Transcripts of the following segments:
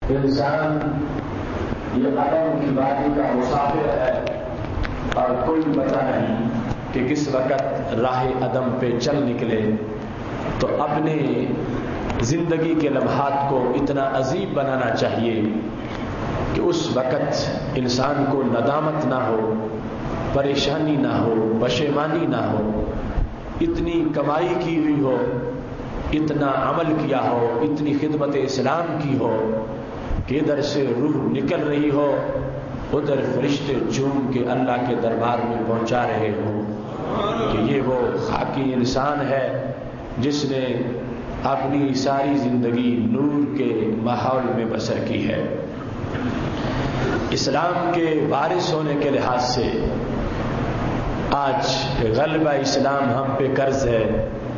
انسان یہ عدم کی وادی کا مسافر ہے اور کوئی پتہ نہیں کہ کس وقت راہ عدم پہ چل نکلے، تو اپنے زندگی کے لمحات کو اتنا عجیب بنانا چاہیے کہ اس وقت انسان کو ندامت نہ ہو، پریشانی نہ ہو، پشیمانی نہ ہو، اتنی کمائی کی ہوئی ہو، اتنا عمل کیا ہو، اتنی خدمت اسلام کی ہو کہ ادھر سے روح نکل رہی ہو، ادھر فرشتے جھوم کے اللہ کے دربار میں پہنچا رہے ہوں کہ یہ وہ خاکی انسان ہے جس نے اپنی ساری زندگی نور کے ماحول میں بسر کی ہے۔ اسلام کے وارث ہونے کے لحاظ سے آج غلبہ اسلام ہم پہ قرض ہے۔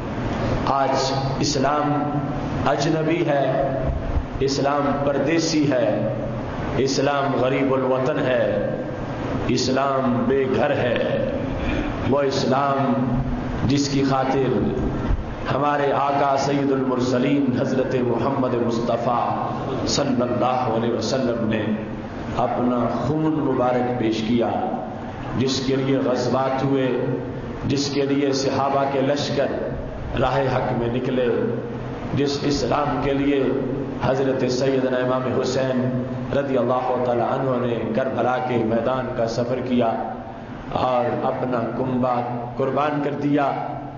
آج اسلام اجنبی ہے، اسلام پردیسی ہے، اسلام غریب الوطن ہے، اسلام بے گھر ہے۔ وہ اسلام جس کی خاطر ہمارے آقا سید المرسلین حضرت محمد مصطفیٰ صلی اللہ علیہ وسلم نے اپنا خون مبارک پیش کیا، جس کے لیے غزوات ہوئے، جس کے لیے صحابہ کے لشکر راہ حق میں نکلے، جس اسلام کے لیے حضرت سیدنا امام حسین رضی اللہ تعالی عنہ نے کربلا کے میدان کا سفر کیا اور اپنا کنبہ قربان کر دیا۔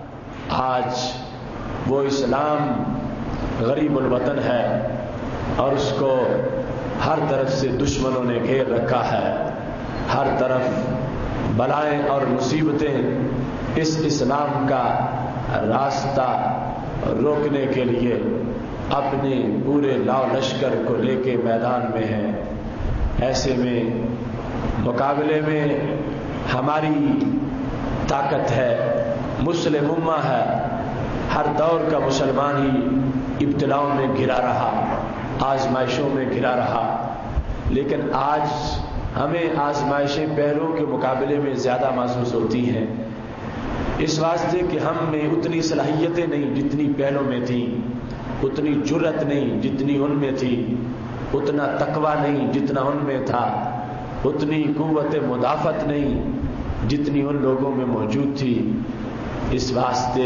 آج وہ اسلام غریب الوطن ہے اور اس کو ہر طرف سے دشمنوں نے گھیر رکھا ہے، ہر طرف بلائیں اور مصیبتیں اس اسلام کا راستہ روکنے کے لیے اپنے پورے لاؤ لشکر کو لے کے میدان میں ہیں۔ ایسے میں مقابلے میں ہماری طاقت ہے، مسلم امہ ہے، ہر دور کا مسلمان ہی ابتلاؤں میں گھرا رہا، آزمائشوں میں گھرا رہا، لیکن آج ہمیں آزمائشیں پہلوں کے مقابلے میں زیادہ محسوس ہوتی ہیں، اس واسطے کہ ہم میں اتنی صلاحیتیں نہیں جتنی پہلوں میں تھیں، اتنی جرأت نہیں جتنی ان میں تھی، اتنا تقویٰ نہیں جتنا ان میں تھا، اتنی قوت مدافعت نہیں جتنی ان لوگوں میں موجود تھی۔ اس واسطے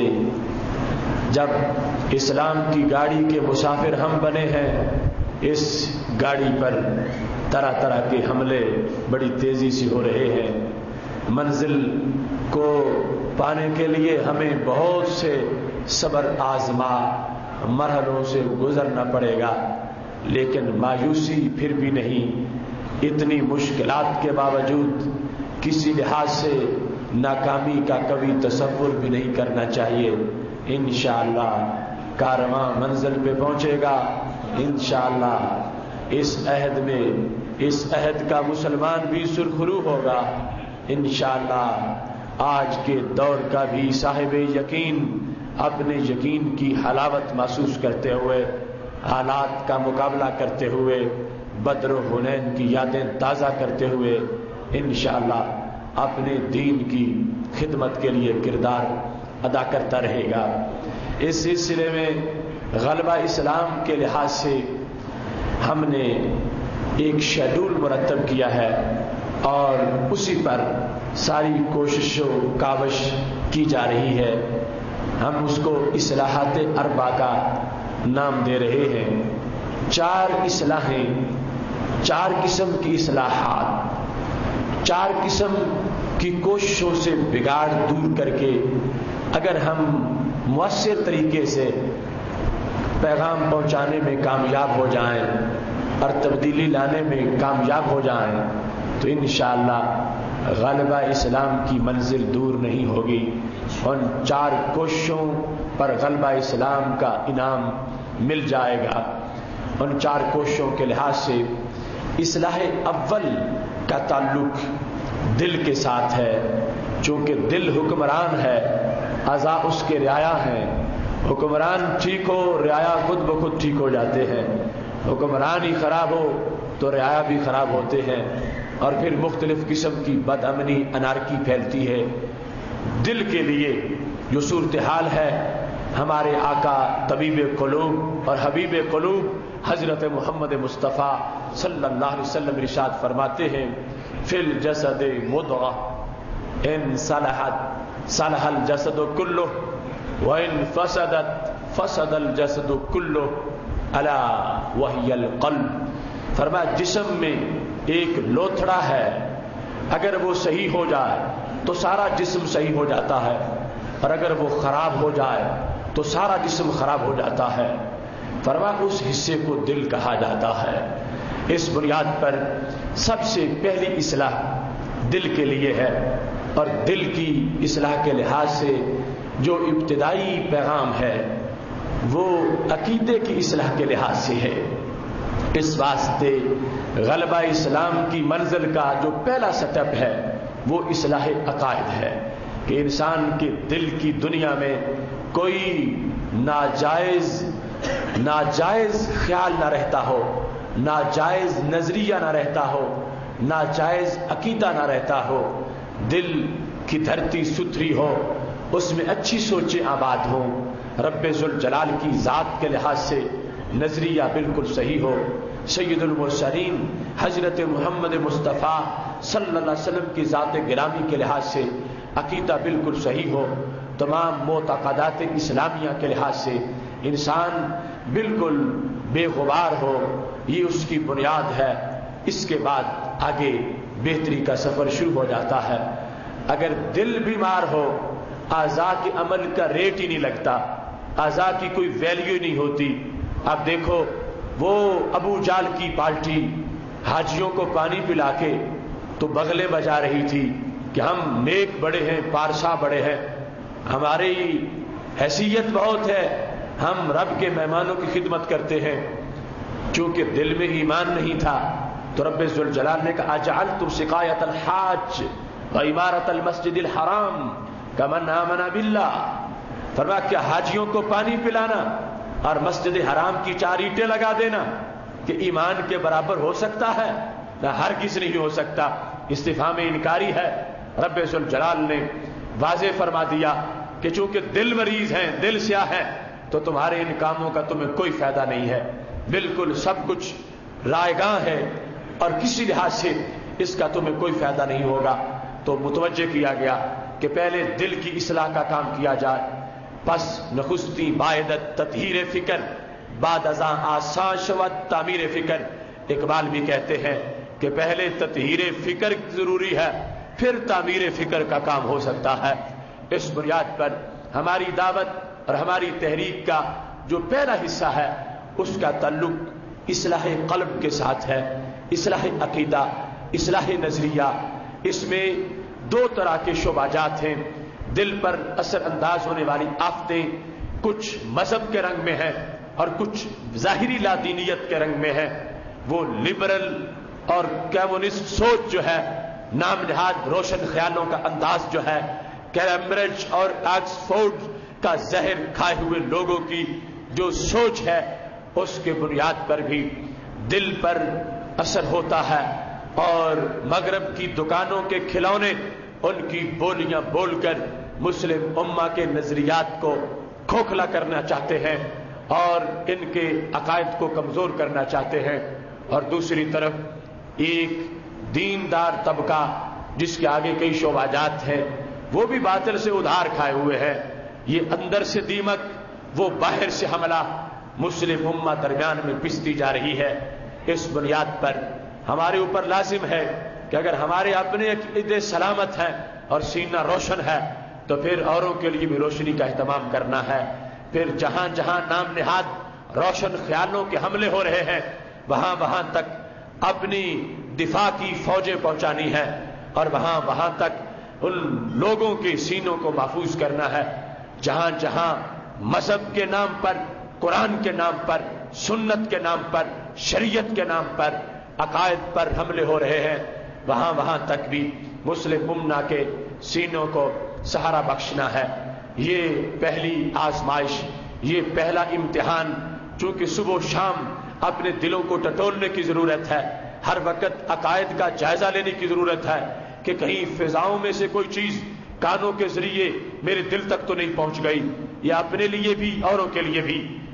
جب اسلام کی گاڑی کے مسافر ہم بنے ہیں، اس گاڑی پر طرح طرح کے حملے بڑی تیزی سے ہو رہے ہیں۔ منزل کو پانے کے لیے ہمیں بہت سے صبر آزما مرحلوں سے گزرنا پڑے گا، لیکن مایوسی پھر بھی نہیں۔ اتنی مشکلات کے باوجود کسی لحاظ سے ناکامی کا کبھی تصور بھی نہیں کرنا چاہیے۔ انشاءاللہ کارواں منزل پہ پہنچے گا، انشاءاللہ اس عہد میں، اس عہد کا مسلمان بھی سرخرو ہوگا، انشاءاللہ آج کے دور کا بھی صاحب یقین اپنے یقین کی حلاوت محسوس کرتے ہوئے، حالات کا مقابلہ کرتے ہوئے، بدر و حنین کی یادیں تازہ کرتے ہوئے انشاءاللہ اپنے دین کی خدمت کے لیے کردار ادا کرتا رہے گا۔ اس سلسلے میں غلبہ اسلام کے لحاظ سے ہم نے ایک شیڈول مرتب کیا ہے اور اسی پر ساری کوشش و کاوش کی جا رہی ہے۔ ہم اس کو اصلاحات اربع کا نام دے رہے ہیں۔ 4 اصلاحیں، 4 قسم کی اصلاحات، 4 قسم کی کوششوں سے بگاڑ دور کر کے اگر ہم مؤثر طریقے سے پیغام پہنچانے میں کامیاب ہو جائیں اور تبدیلی لانے میں کامیاب ہو جائیں تو انشاءاللہ غلبہ اسلام کی منزل دور نہیں ہوگی۔ ان 4 کوششوں پر غلبہ اسلام کا انعام مل جائے گا۔ ان 4 کوششوں کے لحاظ سے اصلاح اول کا تعلق دل کے ساتھ ہے، چونکہ دل حکمران ہے، اعضاء اس کے رعایا ہیں۔ حکمران ٹھیک ہو، رعایا خود بخود ٹھیک ہو جاتے ہیں۔ حکمران ہی خراب ہو تو رعایا بھی خراب ہوتے ہیں، اور پھر مختلف قسم کی بد امنی، انارکی پھیلتی ہے۔ دل کے لیے جو صورتحال ہے، ہمارے آقا طبیب قلوب اور حبیب قلوب حضرت محمد مصطفیٰ صلی اللہ علیہ وسلم ارشاد فرماتے ہیں فی الجسد مضغہ ان صلحت صلح الجسد کلہ وان فسدت فسد الجسد کلہ الا وہی القلب۔ فرمایا جسم میں ایک لوتھڑا ہے، اگر وہ صحیح ہو جائے تو سارا جسم صحیح ہو جاتا ہے، اور اگر وہ خراب ہو جائے تو سارا جسم خراب ہو جاتا ہے۔ فرمایا اس حصے کو دل کہا جاتا ہے۔ اس بنیاد پر سب سے پہلی اصلاح دل کے لیے ہے، اور دل کی اصلاح کے لحاظ سے جو ابتدائی پیغام ہے وہ عقیدے کی اصلاح کے لحاظ سے ہے۔ اس واسطے غلبہ اسلام کی منزل کا جو پہلا سٹیپ ہے وہ اصلاح عقائد ہے، کہ انسان کے دل کی دنیا میں کوئی ناجائز خیال نہ رہتا ہو، ناجائز نظریہ نہ رہتا ہو، ناجائز عقیدہ نہ رہتا ہو، دل کی دھرتی ستھری ہو، اس میں اچھی سوچیں آباد ہوں، رب ذوالجلال کی ذات کے لحاظ سے نظریہ بالکل صحیح ہو، سید المرسلین حضرت محمد مصطفیٰ صلی اللہ علیہ وسلم کی ذات گرامی کے لحاظ سے عقیدہ بالکل صحیح ہو، تمام معتقدات اسلامیہ کے لحاظ سے انسان بالکل بے غبار ہو، یہ اس کی بنیاد ہے۔ اس کے بعد آگے بہتری کا سفر شروع ہو جاتا ہے۔ اگر دل بیمار ہو، اعضاء کے عمل کا ریٹ ہی نہیں لگتا، اعضاء کی کوئی ویلیو نہیں ہوتی۔ اب دیکھو وہ ابو جال کی پارٹی حاجیوں کو پانی پلا کے تو بغلے بجا رہی تھی کہ ہم نیک بڑے ہیں، پارسا بڑے ہیں، ہماری حیثیت بہت ہے، ہم رب کے مہمانوں کی خدمت کرتے ہیں۔ چونکہ دل میں ایمان نہیں تھا تو رب ذوالجلال نے کہا اجعلتم سقایۃ الحاج وعمارۃ المسجد الحرام کمن آمن باللہ۔ فرمایا کیا حاجیوں کو پانی پلانا اور مسجد حرام کی 4 اینٹیں لگا دینا کہ ایمان کے برابر ہو سکتا ہے؟ نہ، ہرگز نہیں ہو سکتا۔ استفہام انکاری ہے۔ رب ذوالجلال نے واضح فرما دیا کہ چونکہ دل مریض ہیں، دل سیاہ ہے، تو تمہارے ان کاموں کا تمہیں کوئی فائدہ نہیں ہے، بالکل سب کچھ رائیگاں ہے اور کسی لحاظ سے اس کا تمہیں کوئی فائدہ نہیں ہوگا۔ تو متوجہ کیا گیا کہ پہلے دل کی اصلاح کا کام کیا جائے، پس نخستی بائدت تطہیر فکر بعد ازاں آسان شود تعمیر فکر۔ اقبال بھی کہتے ہیں کہ پہلے تطہیر فکر ضروری ہے، پھر تعمیر فکر کا کام ہو سکتا ہے۔ اس بنیاد پر ہماری دعوت اور ہماری تحریک کا جو پہلا حصہ ہے اس کا تعلق اصلاح قلب کے ساتھ ہے، اصلاح عقیدہ، اصلاح نظریہ۔ اس میں 2 طرح کے شعبات ہیں۔ دل پر اثر انداز ہونے والی آفتیں کچھ مذہب کے رنگ میں ہیں اور کچھ ظاہری لادینیت کے رنگ میں ہیں۔ وہ لبرل اور کمیونسٹ سوچ جو ہے، نام نہاد روشن خیالوں کا انداز جو ہے، کیمبرج اور آکسفورڈ کا زہر کھائے ہوئے لوگوں کی جو سوچ ہے، اس کے بنیاد پر بھی دل پر اثر ہوتا ہے، اور مغرب کی دکانوں کے کھلونے ان کی بولیاں بول کر مسلم امہ کے نظریات کو کھوکھلا کرنا چاہتے ہیں اور ان کے عقائد کو کمزور کرنا چاہتے ہیں۔ اور دوسری طرف ایک دیندار طبقہ جس کے آگے کئی شعبات ہیں، وہ بھی باطل سے ادھار کھائے ہوئے ہیں۔ یہ اندر سے دیمک، وہ باہر سے حملہ مسلم امہ درمیان میں پستی جا رہی ہے۔ اس بنیاد پر ہمارے اوپر لازم ہے کہ اگر ہمارے اپنے عقیدے سلامت ہیں اور سینہ روشن ہے تو پھر اوروں کے لیے بھی روشنی کا اہتمام کرنا ہے۔ پھر جہاں جہاں نام نہاد روشن خیالوں کے حملے ہو رہے ہیں وہاں وہاں تک اپنی دفاع کی فوجیں پہنچانی ہے، اور وہاں وہاں تک ان لوگوں کے سینوں کو محفوظ کرنا ہے جہاں جہاں مذہب کے نام پر، قرآن کے نام پر، سنت کے نام پر، شریعت کے نام پر، عقائد پر حملے ہو رہے ہیں، وہاں وہاں تک بھی مسلم امہ کے سینوں کو سہارا بخشنا ہے۔ یہ پہلی آزمائش، یہ پہلا امتحان، چونکہ صبح و شام اپنے دلوں کو ٹٹولنے کی ضرورت ہے، ہر وقت عقائد کا جائزہ لینے کی ضرورت ہے کہ کہیں فضاؤں میں سے کوئی چیز کانوں کے ذریعے میرے دل تک تو نہیں پہنچ گئی، یا اپنے لیے بھی اوروں کے لیے بھی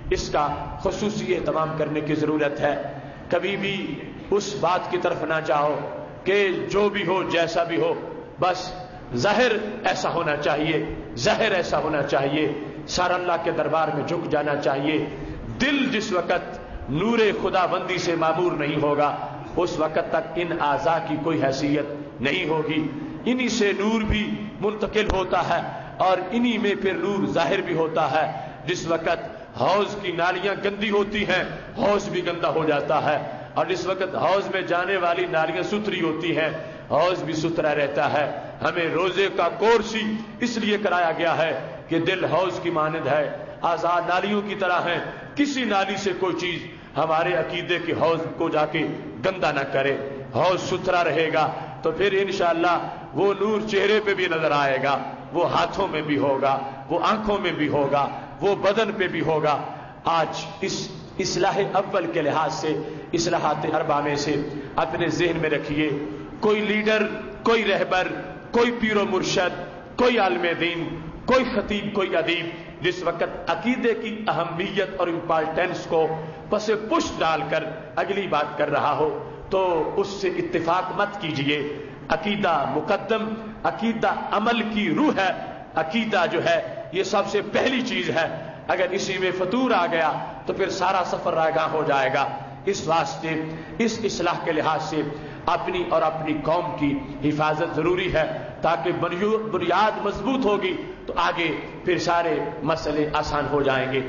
اس کا خصوصی اہتمام کرنے کی ضرورت ہے۔ کبھی بھی اس بات کی طرف نہ جاؤ کہ جو بھی ہو جیسا بھی ہو، بس ظاہر ایسا ہونا چاہیے، ظاہر ایسا ہونا چاہیے، سارا اللہ کے دربار میں جھک جانا چاہیے۔ دل جس وقت نور خدا بندی سے معمور نہیں ہوگا، اس وقت تک ان اعضاء کی کوئی حیثیت نہیں ہوگی۔ انہی سے نور بھی منتقل ہوتا ہے اور انہی میں پھر نور ظاہر بھی ہوتا ہے۔ جس وقت حوض کی نالیاں گندی ہوتی ہیں، حوض بھی گندا ہو جاتا ہے، اور جس وقت حوض میں جانے والی نالیاں ستھری ہوتی ہیں، حوض بھی ستھرا رہتا ہے۔ ہمیں روزے کا کورس ہی اس لیے کرایا گیا ہے کہ دل حوض کی مانند ہے، اعضاء نالیوں کی طرح ہیں، کسی نالی سے کوئی چیز ہمارے عقیدے کے حوض کو جا کے گندا نہ کرے۔ حوض ستھرا رہے گا تو پھر انشاءاللہ وہ نور چہرے پہ بھی نظر آئے گا، وہ ہاتھوں میں بھی ہوگا، وہ آنکھوں میں بھی ہوگا، وہ بدن پہ بھی ہوگا۔ آج اس اصلاح اول کے لحاظ سے اصلاحات اربع میں سے اپنے ذہن میں رکھیے، کوئی لیڈر، کوئی رہبر، کوئی پیر و مرشد، کوئی عالم دین، کوئی خطیب، کوئی ادیب جس وقت عقیدے کی اہمیت اور امپارٹینس کو پس پشت ڈال کر اگلی بات کر رہا ہو تو اس سے اتفاق مت کیجئے۔ عقیدہ مقدم، عقیدہ عمل کی روح ہے، عقیدہ جو ہے یہ سب سے پہلی چیز ہے۔ اگر اسی میں فطور آ گیا تو پھر سارا سفر رائگاں ہو جائے گا۔ اس واسطے اس اصلاح کے لحاظ سے اپنی اور اپنی قوم کی حفاظت ضروری ہے، تاکہ بنیاد مضبوط ہوگی تو آگے پھر سارے مسئلے آسان ہو جائیں گے۔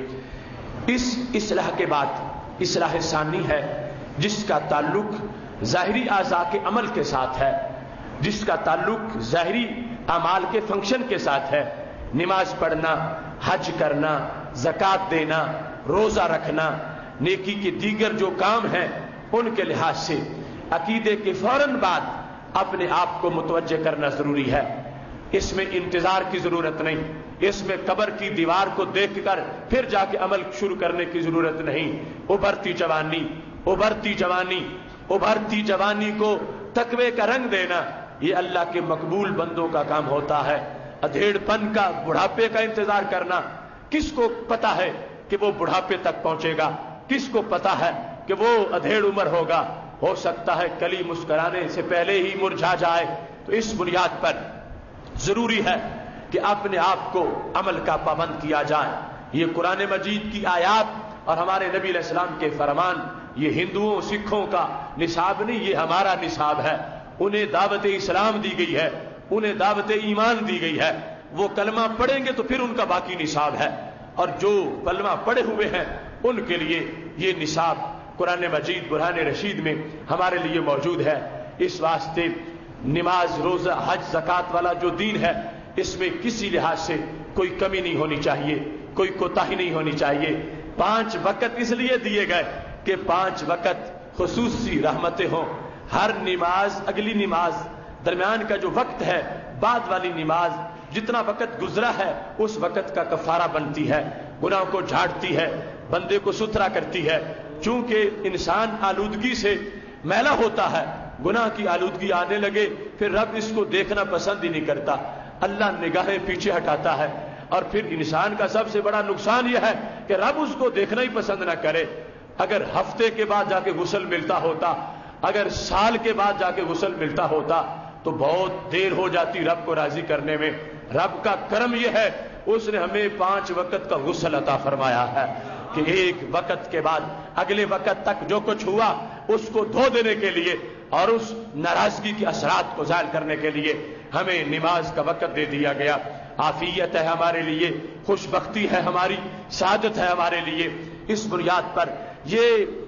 اس اصلاح کے بعد اصلاح ثانی ہے جس کا تعلق ظاہری اعضاء کے عمل کے ساتھ ہے، جس کا تعلق ظاہری اعمال کے فنکشن کے ساتھ ہے۔ نماز پڑھنا، حج کرنا، زکوٰۃ دینا، روزہ رکھنا، نیکی کے دیگر جو کام ہیں ان کے لحاظ سے عقیدے کے فوراً بعد اپنے آپ کو متوجہ کرنا ضروری ہے۔ اس میں انتظار کی ضرورت نہیں، اس میں قبر کی دیوار کو دیکھ کر پھر جا کے عمل شروع کرنے کی ضرورت نہیں۔ ابھرتی جوانی، ابھرتی جوانی، ابھرتی جوانی کو تقوی کا رنگ دینا، یہ اللہ کے مقبول بندوں کا کام ہوتا ہے۔ ادھیڑ پن کا، بڑھاپے کا انتظار کرنا، کس کو پتا ہے کہ وہ بڑھاپے تک پہنچے گا؟ کس کو پتا ہے کہ وہ ادھیڑ عمر ہوگا؟ ہو سکتا ہے کلی مسکرانے سے پہلے ہی مرجھا جائے۔ تو اس بنیاد پر ضروری ہے کہ اپنے آپ کو عمل کا پابند کیا جائے۔ یہ قرآن مجید کی آیات اور ہمارے نبی علیہ السلام کے فرمان، یہ ہندوؤں سکھوں کا نصاب نہیں، یہ ہمارا نصاب ہے۔ انہیں دعوت اسلام دی گئی ہے، انہیں دعوت ایمان دی گئی ہے۔ وہ کلمہ پڑھیں گے تو پھر ان کا باقی نصاب ہے، اور جو کلمہ پڑھے ہوئے ہیں ان کے لیے یہ نصاب قرآن مجید برہان رشید میں ہمارے لیے موجود ہے۔ اس واسطے نماز، روزہ، حج، زکوٰۃ والا جو دین ہے، اس میں کسی لحاظ سے کوئی کمی نہیں ہونی چاہیے، کوئی کوتاہی نہیں ہونی چاہیے۔ 5 وقت اس لیے دیے گئے کہ 5 وقت خصوصی رحمتیں ہوں۔ ہر نماز، اگلی نماز، درمیان کا جو وقت ہے، بعد والی نماز، جتنا وقت گزرا ہے اس وقت کا کفارہ بنتی ہے، گناہ کو جھاڑتی ہے، بندے کو ستھرا کرتی ہے۔ چونکہ انسان آلودگی سے میلا ہوتا ہے، گناہ کی آلودگی آنے لگے پھر رب اس کو دیکھنا پسند ہی نہیں کرتا، اللہ نگاہیں پیچھے ہٹاتا ہے، اور پھر انسان کا سب سے بڑا نقصان یہ ہے کہ رب اس کو دیکھنا ہی پسند نہ کرے۔ اگر ہفتے کے بعد جا کے غسل ملتا ہوتا، اگر سال کے بعد جا کے غسل ملتا ہوتا تو بہت دیر ہو جاتی رب کو راضی کرنے میں۔ رب کا کرم یہ ہے اس نے ہمیں 5 وقت کا غسل عطا فرمایا ہے کہ ایک وقت کے بعد اگلے وقت تک جو کچھ ہوا اس کو دھو دینے کے لیے اور اس ناراضگی کے اثرات کو ظاہر کرنے کے لیے ہمیں نماز کا وقت دے دیا گیا۔ عافیت ہے ہمارے لیے، خوش بختی ہے ہماری، سعادت ہے ہمارے لیے۔ اس بنیاد پر یہ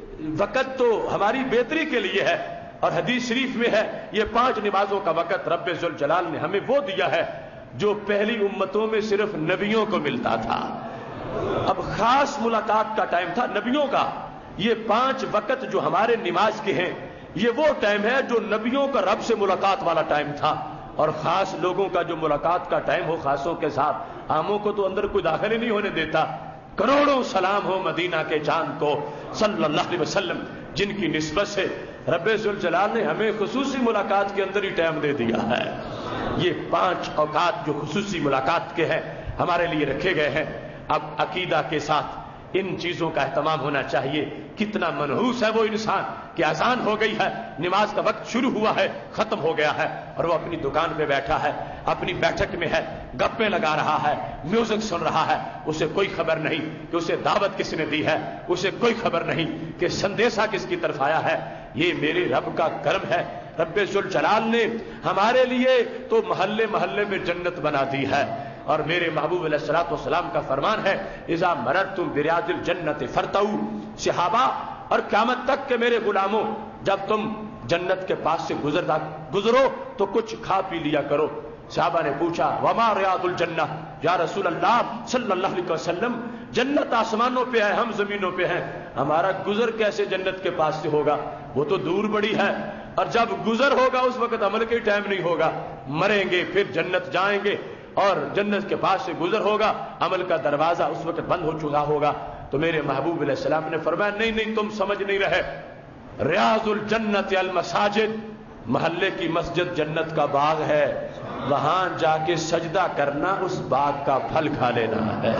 وقت تو ہماری بہتری کے لیے ہے، اور حدیث شریف میں ہے یہ 5 نمازوں کا وقت رب ذوالجلال نے ہمیں وہ دیا ہے جو پہلی امتوں میں صرف نبیوں کو ملتا تھا۔ اب خاص ملاقات کا ٹائم تھا نبیوں کا۔ یہ 5 وقت جو ہمارے نماز کے ہیں یہ وہ ٹائم ہے جو نبیوں کا رب سے ملاقات والا ٹائم تھا، اور خاص لوگوں کا جو ملاقات کا ٹائم ہو خاصوں کے ساتھ، عاموں کو تو اندر کوئی داخل ہی نہیں ہونے دیتا۔ کروڑوں سلام ہو مدینہ کے چاند کو صلی اللہ علیہ وسلم، جن کی نسبت سے رب ذوالجلال نے ہمیں خصوصی ملاقات کے اندر ہی ٹائم دے دیا ہے۔ یہ 5 اوقات جو خصوصی ملاقات کے ہیں ہمارے لیے رکھے گئے ہیں۔ اب عقیدہ کے ساتھ ان چیزوں کا اہتمام ہونا چاہیے. کتنا منحوس ہے وہ انسان کہ اذان ہو گئی ہے، نماز کا وقت شروع ہوا ہے، ختم ہو گیا ہے، اور وہ اپنی دکان پہ بیٹھا ہے، اپنی بیٹھک میں ہے، گپیں لگا رہا ہے، میوزک سن رہا ہے. اسے کوئی خبر نہیں کہ اسے دعوت کس نے دی ہے، اسے کوئی خبر نہیں کہ سندیشہ کس کی طرف آیا ہے. یہ میرے رب کا کرم ہے. رب ذوالجلال نے ہمارے لیے تو محلے محلے میں جنت بنا دی ہے. اور میرے محبوب علیہ الصلوۃ والسلام کا فرمان ہے اذا مررتم بریاض الجنت فرتعوا. صحابہ اور قیامت تک کے میرے غلاموں، جب تم جنت کے پاس سے گزرو تو کچھ کھا پی لیا کرو. صحابہ نے پوچھا وما ریاض الجنہ یا رسول اللہ صلی اللہ علیہ وسلم، جنت آسمانوں پہ ہے، ہم زمینوں پہ ہیں، ہمارا گزر کیسے جنت کے پاس سے ہوگا؟ وہ تو دور بڑی ہے، اور جب گزر ہوگا اس وقت عمل کے ٹائم نہیں ہوگا. مریں گے پھر جنت جائیں گے اور جنت کے پاس سے گزر ہوگا، عمل کا دروازہ اس وقت بند ہو چکا ہوگا. تو میرے محبوب علیہ السلام نے فرمایا نہیں تم سمجھ نہیں رہے. ریاض الجنت المساجد، محلے کی مسجد جنت کا باغ ہے، وہاں جا کے سجدہ کرنا اس باغ کا پھل کھا لینا ہے.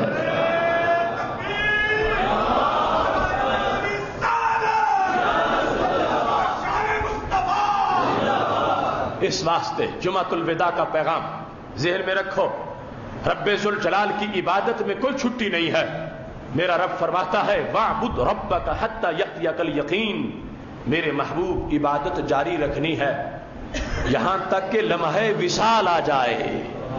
اس واسطے جمعۃ الوداع کا پیغام ذہن میں رکھو. رب ذوالجلال کی عبادت میں کوئی چھٹی نہیں ہے. میرا رب فرماتا ہے وَاعْبُدْ رَبَّكَ حَتَّى يَأْتِيَكَ الْيَقِينُ. میرے محبوب عبادت جاری رکھنی ہے یہاں تک کہ لمحہ وصال آ جائے.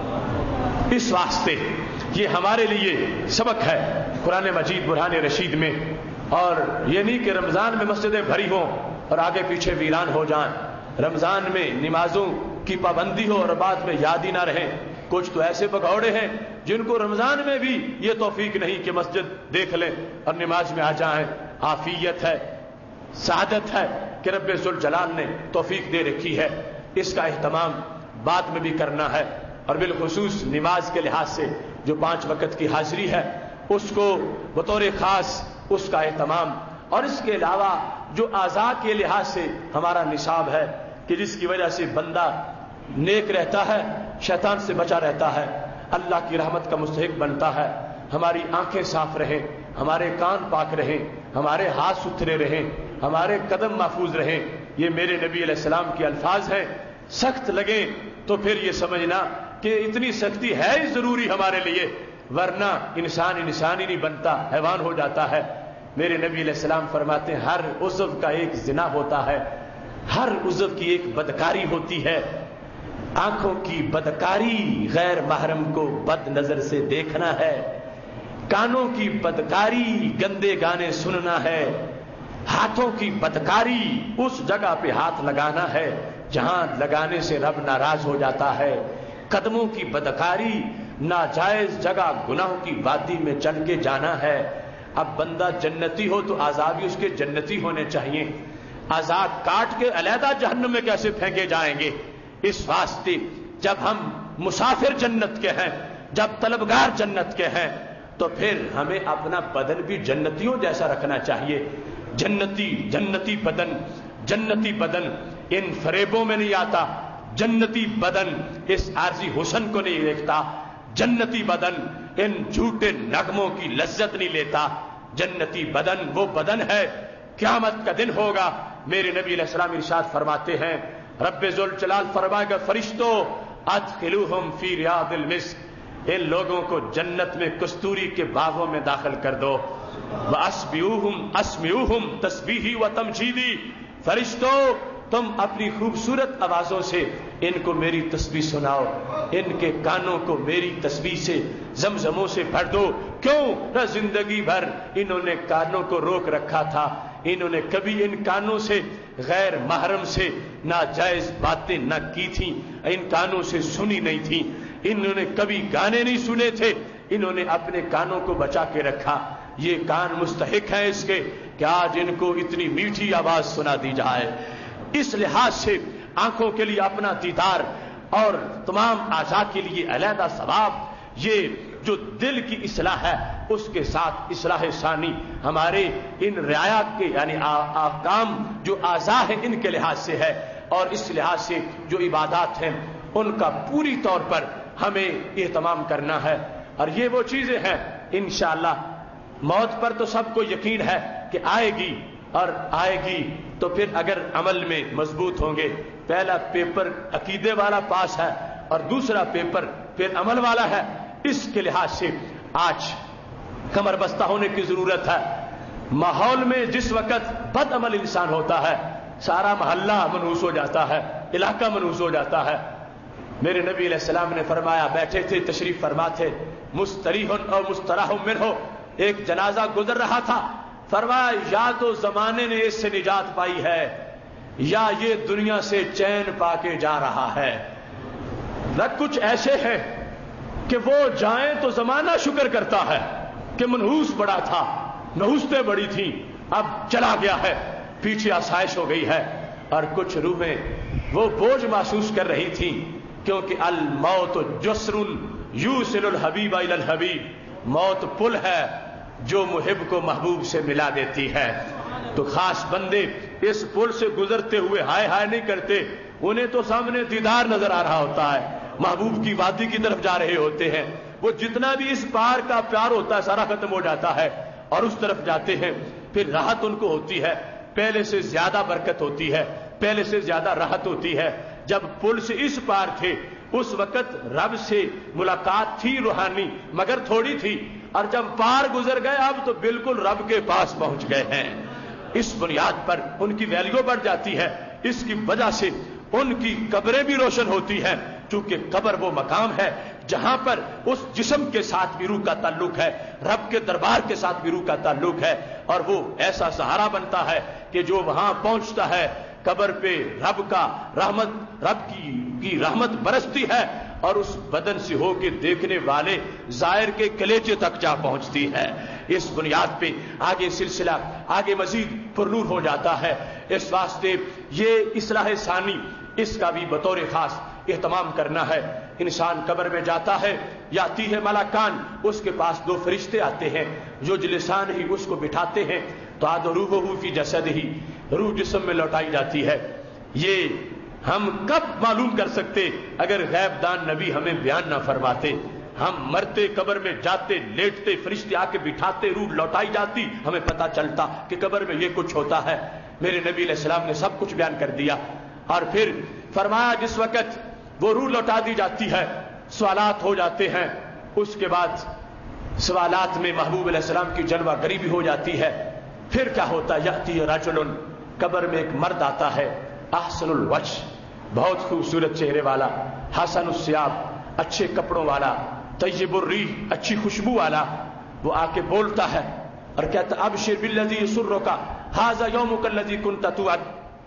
اس واسطے یہ ہمارے لیے سبق ہے قرآن مجید برہان رشید میں. اور یہ نہیں کہ رمضان میں مسجدیں بھری ہوں اور آگے پیچھے ویران ہو جائیں، رمضان میں نمازوں کی پابندی ہو اور بعد میں یاد ہی نہ رہیں. کچھ تو ایسے بگوڑے ہیں جن کو رمضان میں بھی یہ توفیق نہیں کہ مسجد دیکھ لیں اور نماز میں آ جائیں. عافیت ہے، سعادت ہے کہ رب ذوالجلال نے توفیق دے رکھی ہے. اس کا اہتمام بعد میں بھی کرنا ہے، اور بالخصوص نماز کے لحاظ سے جو 5 وقت کی حاضری ہے اس کو بطور خاص اس کا اہتمام. اور اس کے علاوہ جو اعضاء کے لحاظ سے ہمارا نصاب ہے کہ جس کی وجہ سے بندہ نیک رہتا ہے، شیطان سے بچا رہتا ہے، اللہ کی رحمت کا مستحق بنتا ہے. ہماری آنکھیں صاف رہیں، ہمارے کان پاک رہیں، ہمارے ہاتھ ستھرے رہیں، ہمارے قدم محفوظ رہیں. یہ میرے نبی علیہ السلام کے الفاظ ہیں. سخت لگیں تو پھر یہ سمجھنا کہ اتنی سختی ہے ہی ضروری ہمارے لیے، ورنہ انسان ہی نہیں بنتا، حیوان ہو جاتا ہے. میرے نبی علیہ السلام فرماتے ہیں ہر عضو کا ایک زنا ہوتا ہے، ہر عضو کی ایک بدکاری ہوتی ہے. آنکھوں کی بدکاری غیر محرم کو بد نظر سے دیکھنا ہے، کانوں کی بدکاری گندے گانے سننا ہے، ہاتھوں کی بدکاری اس جگہ پہ ہاتھ لگانا ہے جہاں لگانے سے رب ناراض ہو جاتا ہے، قدموں کی بدکاری ناجائز جگہ گناہوں کی وادی میں چل کے جانا ہے. اب بندہ جنتی ہو تو اعضاء بھی اس کے جنتی ہونے چاہیے. اعضاء کاٹ کے علیحدہ جہنم میں کیسے پھینکے جائیں گے؟ اس واسطے جب ہم مسافر جنت کے ہیں، جب طلبگار جنت کے ہیں، تو پھر ہمیں اپنا بدن بھی جنتیوں جیسا رکھنا چاہیے. جنتی بدن ان فریبوں میں نہیں آتا. جنتی بدن اس عارضی حسن کو نہیں دیکھتا. جنتی بدن ان جھوٹے نغموں کی لذت نہیں لیتا. جنتی بدن وہ بدن ہے، قیامت کا دن ہوگا. میرے نبی علیہ السلام ارشاد فرماتے ہیں رب ذوالجلال فرمائے گا فرشتوں ادخلوہم فی ریاض المسک، ان لوگوں کو جنت میں کستوری کے باغوں میں داخل کر دو. اسمعوہم تسبیحی و تمجیدی، فرشتوں تم اپنی خوبصورت آوازوں سے ان کو میری تسبیح سناؤ، ان کے کانوں کو میری تسبیح سے زمزموں سے بھر دو. کیوں؟ زندگی بھر انہوں نے کانوں کو روک رکھا تھا، انہوں نے کبھی ان کانوں سے غیر محرم سے ناجائز باتیں نہ کی تھیں، ان کانوں سے سنی نہیں تھی، انہوں نے کبھی گانے نہیں سنے تھے، انہوں نے اپنے کانوں کو بچا کے رکھا. یہ کان مستحق ہیں اس کے کہ آج ان کو اتنی میٹھی آواز سنا دی جائے. اس لحاظ سے آنکھوں کے لیے اپنا دیدار اور تمام اعضاء کے لیے علیحدہ ثواب. یہ جو دل کی اصلاح ہے اس کے ساتھ اصلاح ثانی ہمارے ان رعایات کے یعنی احکام جو اعضاء ہیں ان کے لحاظ سے ہے، اور اس لحاظ سے جو عبادات ہیں ان کا پوری طور پر ہمیں اہتمام کرنا ہے. اور یہ وہ چیزیں ہیں انشاءاللہ موت پر تو سب کو یقین ہے کہ آئے گی، اور آئے گی تو پھر اگر عمل میں مضبوط ہوں گے، پہلا پیپر عقیدے والا پاس ہے اور دوسرا پیپر پھر عمل والا ہے، اس کے لحاظ سے آج کمر بستہ ہونے کی ضرورت ہے۔ ماحول میں جس وقت بد عمل انسان ہوتا ہے، سارا محلہ منحوس ہو جاتا ہے، علاقہ منحوس ہو جاتا ہے۔ میرے نبی علیہ السلام نے فرمایا، بیٹھے تھے تشریف فرما تھے، مستریح اور مستراح منہ، ایک جنازہ گزر رہا تھا، فرمایا یا تو زمانے نے اس سے نجات پائی ہے یا یہ دنیا سے چین پا کے جا رہا ہے۔ کچھ ایسے ہیں کہ وہ جائیں تو زمانہ شکر کرتا ہے کہ منحوس بڑا تھا، نحوستیں بڑی تھیں، اب چلا گیا ہے، پیچھے آسائش ہو گئی ہے، اور کچھ روحیں وہ بوجھ محسوس کر رہی تھیں، کیونکہ الموت جسر یوصل الحبیب الی الحبیب، موت پل ہے جو محب کو محبوب سے ملا دیتی ہے۔ تو خاص بندے اس پل سے گزرتے ہوئے ہائے ہائے نہیں کرتے، انہیں تو سامنے دیدار نظر آ رہا ہوتا ہے، محبوب کی وادی کی طرف جا رہے ہوتے ہیں، وہ جتنا بھی اس پار کا پیار ہوتا ہے سارا ختم ہو جاتا ہے اور اس طرف جاتے ہیں، پھر راحت ان کو ہوتی ہے، پہلے سے زیادہ برکت ہوتی ہے، پہلے سے زیادہ راحت ہوتی ہے۔ جب پل سے اس پار تھے اس وقت رب سے ملاقات تھی روحانی، مگر تھوڑی تھی، اور جب پار گزر گئے اب تو بالکل رب کے پاس پہنچ گئے ہیں۔ اس بنیاد پر ان کی ویلیو بڑھ جاتی ہے، اس کی وجہ سے ان کی قبریں بھی روشن ہوتی ہیں، چونکہ قبر وہ مقام ہے جہاں پر اس جسم کے ساتھ بھی روح کا تعلق ہے، رب کے دربار کے ساتھ بھی روح کا تعلق ہے، اور وہ ایسا سہارا بنتا ہے کہ جو وہاں پہنچتا ہے قبر پہ رب کی رحمت برستی ہے، اور اس بدن سے ہو کے دیکھنے والے زائر کے کلیجے تک جا پہنچتی ہے۔ اس بنیاد پہ آگے سلسلہ آگے مزید پرنور ہو جاتا ہے۔ اس واسطے یہ اصلاح ثانی اس کا بھی بطور خاص اہتمام کرنا ہے۔ انسان قبر میں جاتا ہے، یاتی ہے ملکان، اس کے پاس دو فرشتے آتے ہیں جو جلسان ہی اس کو بٹھاتے ہیں، تو آد روحہ فی جسد ہی، روح جسم میں لوٹائی جاتی ہے۔ یہ ہم کب معلوم کر سکتے اگر غیب دان نبی ہمیں بیان نہ فرماتے؟ ہم مرتے قبر میں جاتے، لیٹتے، فرشتے آ کے بٹھاتے، روح لوٹائی جاتی، ہمیں پتہ چلتا کہ قبر میں یہ کچھ ہوتا ہے۔ میرے نبی علیہ السلام نے سب کچھ بیان کر دیا، اور پھر فرمایا جس وقت وہ روح لوٹا دی جاتی ہے سوالات ہو جاتے ہیں، اس کے بعد سوالات میں محبوب علیہ السلام کی جلوہ گری بھی ہو جاتی ہے۔ پھر کیا ہوتا ہے؟ یأتی رجل، قبر میں ایک مرد آتا ہے، احسن الوجہ، بہت خوبصورت چہرے والا، حسن الثیاب، اچھے کپڑوں والا، طیب الریح، اچھی خوشبو والا، وہ آ کے بولتا ہے اور کہتا ابشر بالذی یسرک ھذا یومک الذی کنت توعد،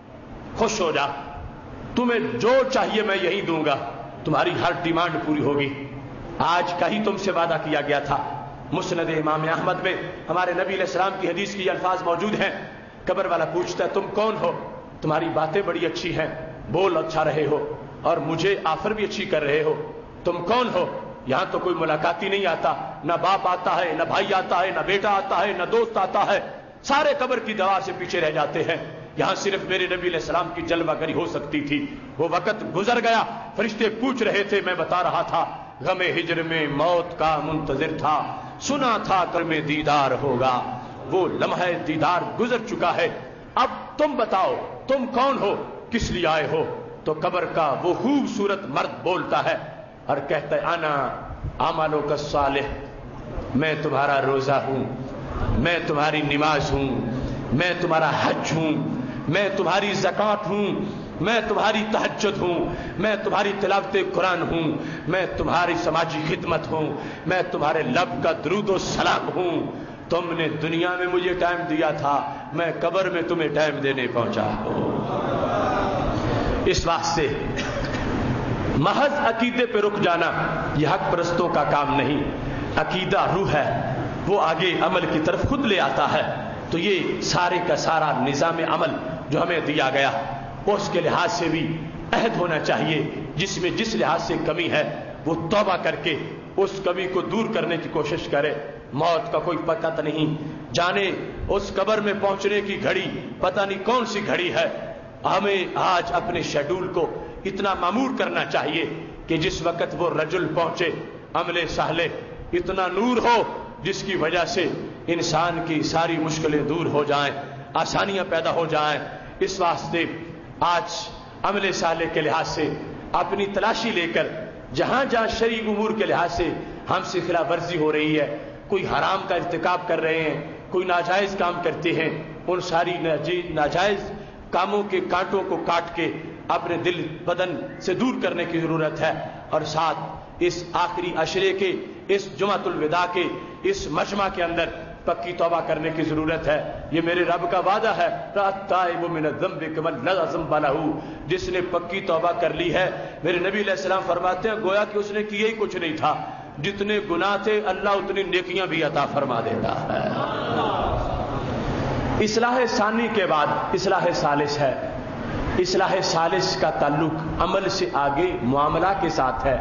خوش ہو جا، تمہیں جو چاہیے میں یہی دوں گا، تمہاری ہر ڈیمانڈ پوری ہوگی، آج کا ہی تم سے وعدہ کیا گیا تھا۔ مسند امام احمد میں ہمارے نبی علیہ السلام کی حدیث کی الفاظ موجود ہیں۔ قبر والا پوچھتا ہے تم کون ہو؟ تمہاری باتیں بڑی اچھی ہیں، بول اچھا رہے ہو، اور مجھے آفر بھی اچھی کر رہے ہو، تم کون ہو؟ یہاں تو کوئی ملاقاتی نہیں آتا، نہ باپ آتا ہے، نہ بھائی آتا ہے، نہ بیٹا آتا ہے، نہ دوست آتا ہے، سارے قبر کی دیوار سے پیچھے رہ جاتے ہیں، یہاں صرف میرے نبی علیہ السلام کی جلوہ گری ہو سکتی تھی۔ وہ وقت گزر گیا، فرشتے پوچھ رہے تھے، میں بتا رہا تھا، غم ہجر میں موت کا منتظر تھا، سنا تھا کل میں دیدار ہوگا، وہ لمحہ دیدار گزر چکا ہے، اب تم بتاؤ تم کون ہو، کس لیے آئے ہو؟ تو قبر کا وہ خوبصورت مرد بولتا ہے اور کہتا ہے انا اعمالک الصالح، میں تمہارا روزہ ہوں، میں تمہاری نماز ہوں، میں تمہارا حج ہوں، میں تمہاری زکوٰۃ ہوں، میں تمہاری تہجد ہوں، میں تمہاری تلاوت قرآن ہوں، میں تمہاری سماجی خدمت ہوں، میں تمہارے لب کا درود و سلام ہوں۔ تم نے دنیا میں مجھے ٹائم دیا تھا، میں قبر میں تمہیں ٹائم دینے پہنچا ہوں۔ اس واسطے محض عقیدے پہ رک جانا یہ حق پرستوں کا کام نہیں، عقیدہ روح ہے، وہ آگے عمل کی طرف خود لے آتا ہے۔ تو یہ سارے کا سارا نظام عمل جو ہمیں دیا گیا اس کے لحاظ سے بھی عہد ہونا چاہیے، جس میں جس لحاظ سے کمی ہے وہ توبہ کر کے اس کمی کو دور کرنے کی کوشش کرے۔ موت کا کوئی پتہ نہیں، جانے اس قبر میں پہنچنے کی گھڑی پتہ نہیں کون سی گھڑی ہے۔ ہمیں آج اپنے شیڈول کو اتنا معمور کرنا چاہیے کہ جس وقت وہ رجل پہنچے عمل صالح اتنا نور ہو جس کی وجہ سے انسان کی ساری مشکلیں دور ہو جائیں، آسانیاں پیدا ہو جائیں۔ اس واسطے آج عمل صالح کے لحاظ سے اپنی تلاشی لے کر جہاں جہاں شرعی امور کے لحاظ سے ہم سے خلاف ورزی ہو رہی ہے، کوئی حرام کا ارتکاب کر رہے ہیں، کوئی ناجائز کام کرتے ہیں، ان ساری ناجائز کاموں کے کانٹوں کو کاٹ کے اپنے دل بدن سے دور کرنے کی ضرورت ہے، اور ساتھ اس آخری عشرے کے، اس جمعۃ الوداع کے اس مجمع کے اندر پکی توبہ کرنے کی ضرورت ہے۔ یہ میرے رب کا وعدہ ہے، التائب من الذنب کمن لا ذنب لہ، جس نے پکی توبہ کر لی ہے، میرے نبی علیہ السلام فرماتے ہیں گویا کہ اس نے کیا ہی کچھ نہیں تھا، جتنے گناہ تھے اللہ اتنی نیکیاں بھی عطا فرما دیتا ہے۔ اصلاح ثانی کے بعد اصلاح ثالث ہے۔ اصلاح ثالث کا تعلق عمل سے آگے معاملہ کے ساتھ ہے۔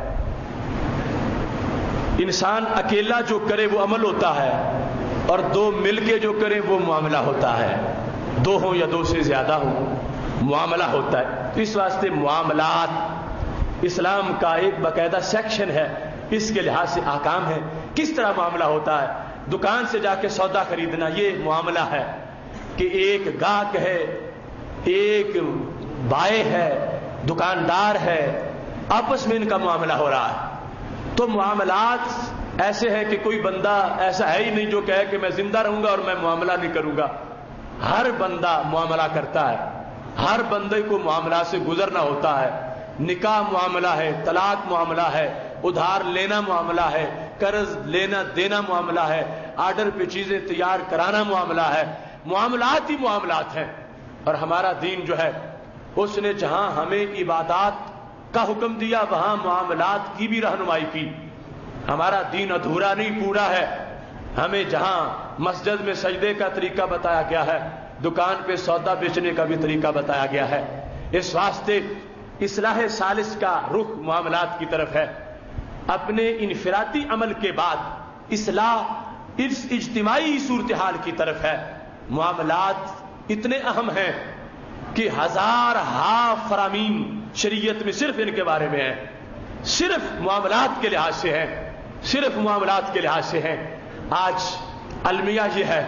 انسان اکیلا جو کرے وہ عمل ہوتا ہے، اور دو مل کے جو کریں وہ معاملہ ہوتا ہے، دو ہوں یا دو سے زیادہ ہوں معاملہ ہوتا ہے۔ اس واسطے معاملات اسلام کا ایک باقاعدہ سیکشن ہے، اس کے لحاظ سے احکام ہے۔ کس طرح معاملہ ہوتا ہے؟ دکان سے جا کے سودا خریدنا یہ معاملہ ہے کہ ایک گاہک ہے، ایک بائع ہے، دکاندار ہے، آپس میں ان کا معاملہ ہو رہا ہے۔ تو معاملات ایسے ہے کہ کوئی بندہ ایسا ہے ہی نہیں جو کہے کہ میں زندہ رہوں گا اور میں معاملہ نہیں کروں گا۔ ہر بندہ معاملہ کرتا ہے، ہر بندے کو معاملات سے گزرنا ہوتا ہے۔ نکاح معاملہ ہے، طلاق معاملہ ہے، ادھار لینا معاملہ ہے، قرض لینا دینا معاملہ ہے، آرڈر پہ چیزیں تیار کرانا معاملہ ہے۔ معاملات ہی معاملات ہیں، اور ہمارا دین جو ہے اس نے جہاں ہمیں عبادات کا حکم دیا وہاں معاملات کی بھی رہنمائی کی۔ ہمارا دین ادھورا نہیں، پورا ہے۔ ہمیں جہاں مسجد میں سجدے کا طریقہ بتایا گیا ہے، دکان پہ سودا بیچنے کا بھی طریقہ بتایا گیا ہے۔ اس واسطے اصلاح ثالث کا رخ معاملات کی طرف ہے۔ اپنے انفرادی عمل کے بعد اصلاح اس اجتماعی صورتحال کی طرف ہے۔ معاملات اتنے اہم ہیں کہ ہزار فرامین شریعت میں صرف ان کے بارے میں ہے، صرف معاملات کے لحاظ سے ہے، صرف معاملات کے لحاظ سے ہے۔ آج المیہ یہ ہے،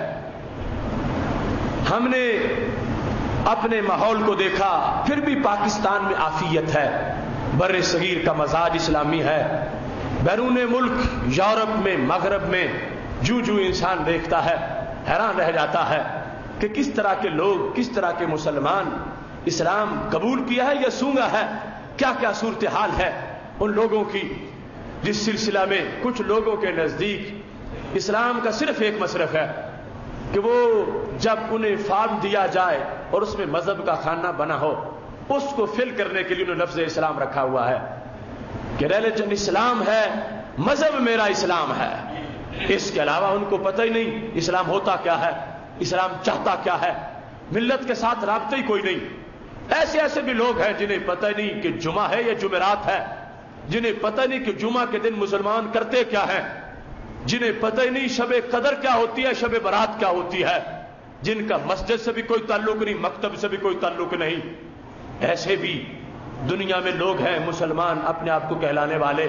ہم نے اپنے ماحول کو دیکھا، پھر بھی پاکستان میں عافیت ہے، بر صغیر کا مزاج اسلامی ہے۔ بیرون ملک یورپ میں مغرب میں جو انسان دیکھتا ہے حیران رہ جاتا ہے کہ کس طرح کے لوگ، کس طرح کے مسلمان اسلام قبول کیا ہے یا سونگا ہے، کیا کیا صورتحال ہے ان لوگوں کی، جس سلسلہ میں کچھ لوگوں کے نزدیک اسلام کا صرف ایک مصرف ہے کہ وہ جب انہیں فارم دیا جائے اور اس میں مذہب کا خانہ بنا ہو، اس کو فل کرنے کے لیے انہوں نے لفظ اسلام رکھا ہوا ہے کہ ریلیجن اسلام ہے، مذہب میرا اسلام ہے۔ اس کے علاوہ ان کو پتہ ہی نہیں اسلام ہوتا کیا ہے، اسلام چاہتا کیا ہے، ملت کے ساتھ رابطہ ہی کوئی نہیں۔ ایسے بھی لوگ ہیں جنہیں پتہ نہیں کہ جمعہ ہے یا جمعرات ہے، جنہیں پتہ نہیں کہ جمعہ کے دن مسلمان کرتے کیا ہیں، جنہیں پتہ ہی نہیں شب قدر کیا ہوتی ہے، شب برات کیا ہوتی ہے، جن کا مسجد سے بھی کوئی تعلق نہیں، مکتب سے بھی کوئی تعلق نہیں۔ ایسے بھی دنیا میں لوگ ہیں مسلمان اپنے آپ کو کہلانے والے۔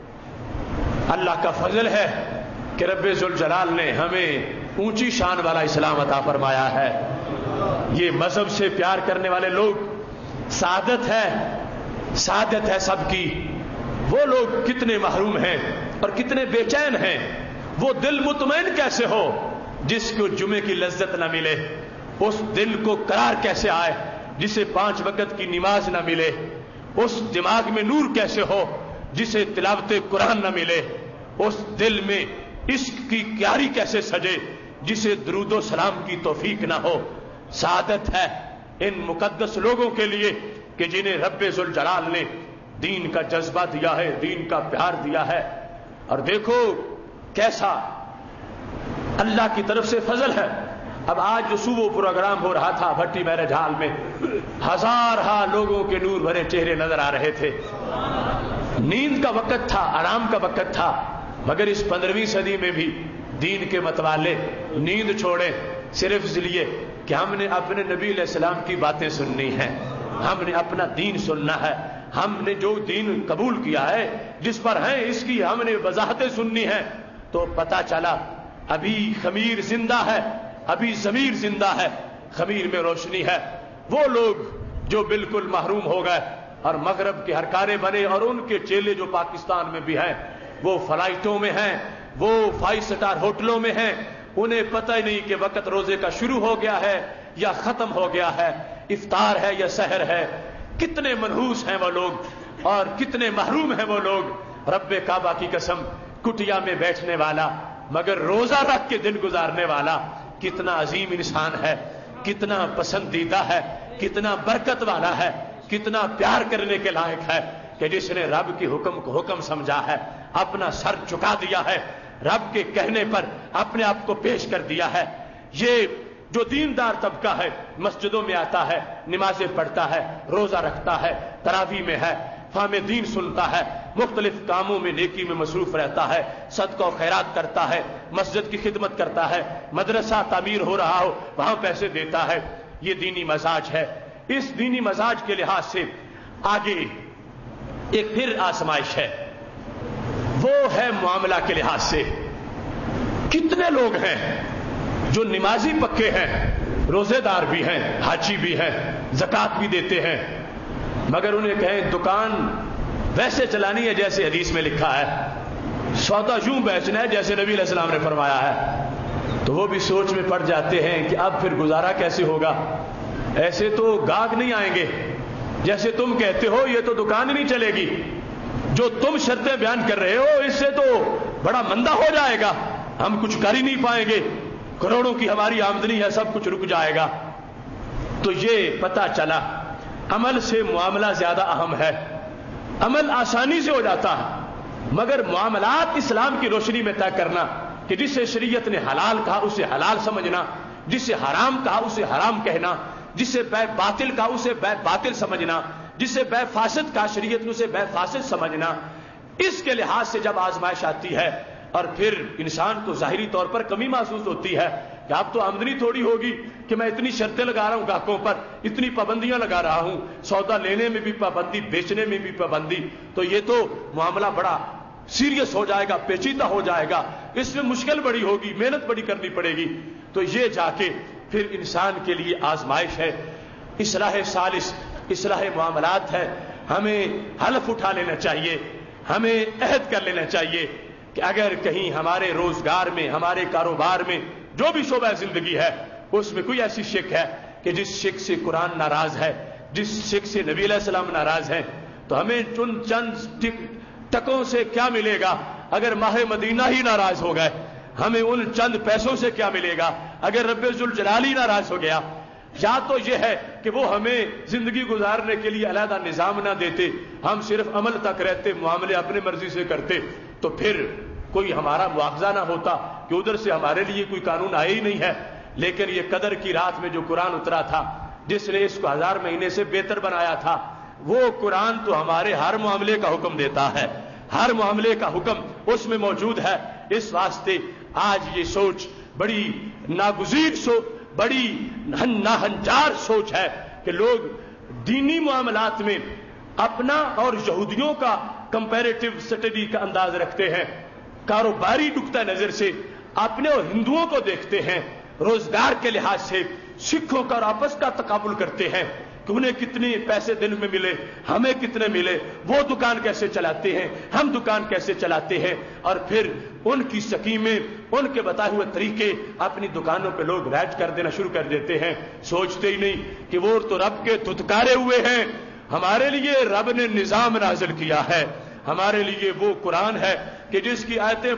اللہ کا فضل ہے کہ رب ذوالجلال نے ہمیں اونچی شان والا اسلام عطا فرمایا ہے۔ یہ مذہب سے پیار کرنے والے لوگ سعادت ہے سب کی۔ وہ لوگ کتنے محروم ہیں اور کتنے بے چین ہیں، وہ دل مطمئن کیسے ہو جس کو جمعے کی لذت نہ ملے، اس دل کو قرار کیسے آئے جسے 5 وقت کی نماز نہ ملے، اس دماغ میں نور کیسے ہو جسے تلاوت قرآن نہ ملے، اس دل میں عشق کی کیاری کیسے سجے جسے درود و سلام کی توفیق نہ ہو۔ سعادت ہے ان مقدس لوگوں کے لیے کہ جنہیں رب ذوالجلال نے دین کا جذبہ دیا ہے، دین کا پیار دیا ہے۔ اور دیکھو کیسا اللہ کی طرف سے فضل ہے۔ اب آج جو صبح پروگرام ہو رہا تھا بھٹی میرج ہال میں، ہزارہا لوگوں کے نور بھرے چہرے نظر آ رہے تھے۔ نیند کا وقت تھا، آرام کا وقت تھا، مگر اس 15ویں صدی میں بھی دین کے متوالے نیند چھوڑے صرف اس لیے کہ ہم نے اپنے نبی علیہ السلام کی باتیں سننی ہیں، ہم نے اپنا دین سننا ہے، ہم نے جو دین قبول کیا ہے جس پر ہیں اس کی ہم نے وضاحتیں سننی ہیں۔ تو پتہ چلا ابھی خمیر زندہ ہے، ابھی ضمیر زندہ ہے، خمیر میں روشنی ہے۔ وہ لوگ جو بالکل محروم ہو گئے اور مغرب کے ہرکارے بنے، اور ان کے چیلے جو پاکستان میں بھی ہیں، وہ فلائٹوں میں ہیں، وہ 5 سٹار ہوٹلوں میں ہیں، انہیں پتہ ہی نہیں کہ وقت روزے کا شروع ہو گیا ہے یا ختم ہو گیا ہے، افطار ہے یا سحر ہے۔ کتنے منحوس ہیں وہ لوگ اور کتنے محروم ہیں وہ لوگ۔ رب کعبہ کی قسم، کٹیا میں بیٹھنے والا مگر روزہ رکھ کے دن گزارنے والا کتنا عظیم انسان ہے، کتنا پسندیدہ ہے، کتنا برکت والا ہے، کتنا پیار کرنے کے لائق ہے کہ جس نے رب کے حکم کو حکم سمجھا ہے، اپنا سر چکا دیا ہے، رب کے کہنے پر اپنے آپ کو پیش کر دیا ہے۔ یہ جو دیندار طبقہ ہے، مسجدوں میں آتا ہے، نمازیں پڑھتا ہے، روزہ رکھتا ہے، تراویح میں ہے، فہم دین سنتا ہے، مختلف کاموں میں نیکی میں مصروف رہتا ہے، صدقہ و خیرات کرتا ہے، مسجد کی خدمت کرتا ہے، مدرسہ تعمیر ہو رہا ہو وہاں پیسے دیتا ہے، یہ دینی مزاج ہے۔ اس دینی مزاج کے لحاظ سے آگے ایک پھر آزمائش ہے، وہ ہے معاملہ کے لحاظ سے۔ کتنے لوگ ہیں جو نمازی پکے ہیں، روزے دار بھی ہیں، حاجی بھی ہیں، زکوٰۃ بھی دیتے ہیں، مگر انہیں کہیں دکان ویسے چلانی ہے جیسے حدیث میں لکھا ہے، سودا یوں بیچنا ہے جیسے نبی علیہ السلام نے فرمایا ہے، تو وہ بھی سوچ میں پڑ جاتے ہیں کہ اب پھر گزارا کیسے ہوگا، ایسے تو گاہک نہیں آئیں گے، جیسے تم کہتے ہو یہ تو دکان ہی نہیں چلے گی، جو تم شرطیں بیان کر رہے ہو اس سے تو بڑا مندہ ہو جائے گا، ہم کچھ کر ہی نہیں پائیں گے، کروڑوں کی ہماری آمدنی ہے، سب کچھ رک جائے گا۔ تو یہ پتہ چلا عمل سے معاملہ زیادہ اہم ہے، عمل آسانی سے ہو جاتا ہے، مگر معاملات اسلام کی روشنی میں طے کرنا کہ جسے شریعت نے حلال کہا اسے حلال سمجھنا، جسے حرام کہا اسے حرام کہنا، جسے بے باطل کہا اسے بے باطل سمجھنا، جسے بے فاسد کہا شریعت نے اسے بے فاسد سمجھنا، اس کے لحاظ سے جب آزمائش آتی ہے اور پھر انسان کو ظاہری طور پر کمی محسوس ہوتی ہے کہ اب تو آمدنی تھوڑی ہوگی کہ میں اتنی شرطیں لگا رہا ہوں گاہکوں پر، اتنی پابندیاں لگا رہا ہوں، سودا لینے میں بھی پابندی، بیچنے میں بھی پابندی، تو یہ تو معاملہ بڑا سیریس ہو جائے گا، پیچیدہ ہو جائے گا، اس میں مشکل بڑی ہوگی، محنت بڑی کرنی پڑے گی۔ تو یہ جا کے پھر انسان کے لیے آزمائش ہے، اصلاح ثالث، اصلاح معاملات ہے۔ ہمیں حلف اٹھا لینا چاہیے، ہمیں عہد کر لینا چاہیے کہ اگر کہیں ہمارے روزگار میں، ہمارے کاروبار میں، جو بھی شعبہ زندگی ہے، اس میں کوئی ایسی شک ہے کہ جس شک سے قرآن ناراض ہے، جس شک سے نبی علیہ السلام ناراض ہیں، تو ہمیں ان چند ٹکوں سے کیا ملے گا اگر ماہ مدینہ ہی ناراض ہو گئے؟ ہمیں ان چند پیسوں سے کیا ملے گا اگر رب ذوالجلال ہی ناراض ہو گیا؟ یا تو یہ ہے کہ وہ ہمیں زندگی گزارنے کے لیے علیحدہ نظام نہ دیتے، ہم صرف عمل تک رہتے، معاملے اپنے مرضی سے کرتے، تو پھر کوئی ہمارا مواخذہ نہ ہوتا کہ ادھر سے ہمارے لیے کوئی قانون آیا ہی نہیں ہے۔ لیکن یہ قدر کی رات میں جو قرآن اترا تھا، جس نے اس کو 1000 مہینے سے بہتر بنایا تھا، وہ قرآن تو ہمارے ہر معاملے کا حکم دیتا ہے، ہر معاملے کا حکم اس میں موجود ہے۔ اس واسطے آج یہ سوچ بڑی ناگزیر بڑی ناہنجار سوچ ہے کہ لوگ دینی معاملات میں اپنا اور یہودیوں کا کمپیریٹو سٹڈی کا انداز رکھتے ہیں، کاروباری نقطہ نظر سے اپنے اور ہندوؤں کو دیکھتے ہیں، روزگار کے لحاظ سے سکھوں کا اور آپس کا تقابل کرتے ہیں کہ انہیں کتنے پیسے دن میں ملے، ہمیں کتنے ملے، وہ دکان کیسے چلاتے ہیں، ہم دکان کیسے چلاتے ہیں، اور پھر ان کی سکیمیں، ان کے بتائے ہوئے طریقے اپنی دکانوں پہ لوگ رائج کر دینا شروع کر دیتے ہیں، سوچتے ہی نہیں کہ وہ تو رب کے دھتکارے ہوئے ہیں۔ ہمارے لیے رب نے نظام نازل کیا ہے، ہمارے لیے وہ قرآن ہے کہ جس کی آیتیں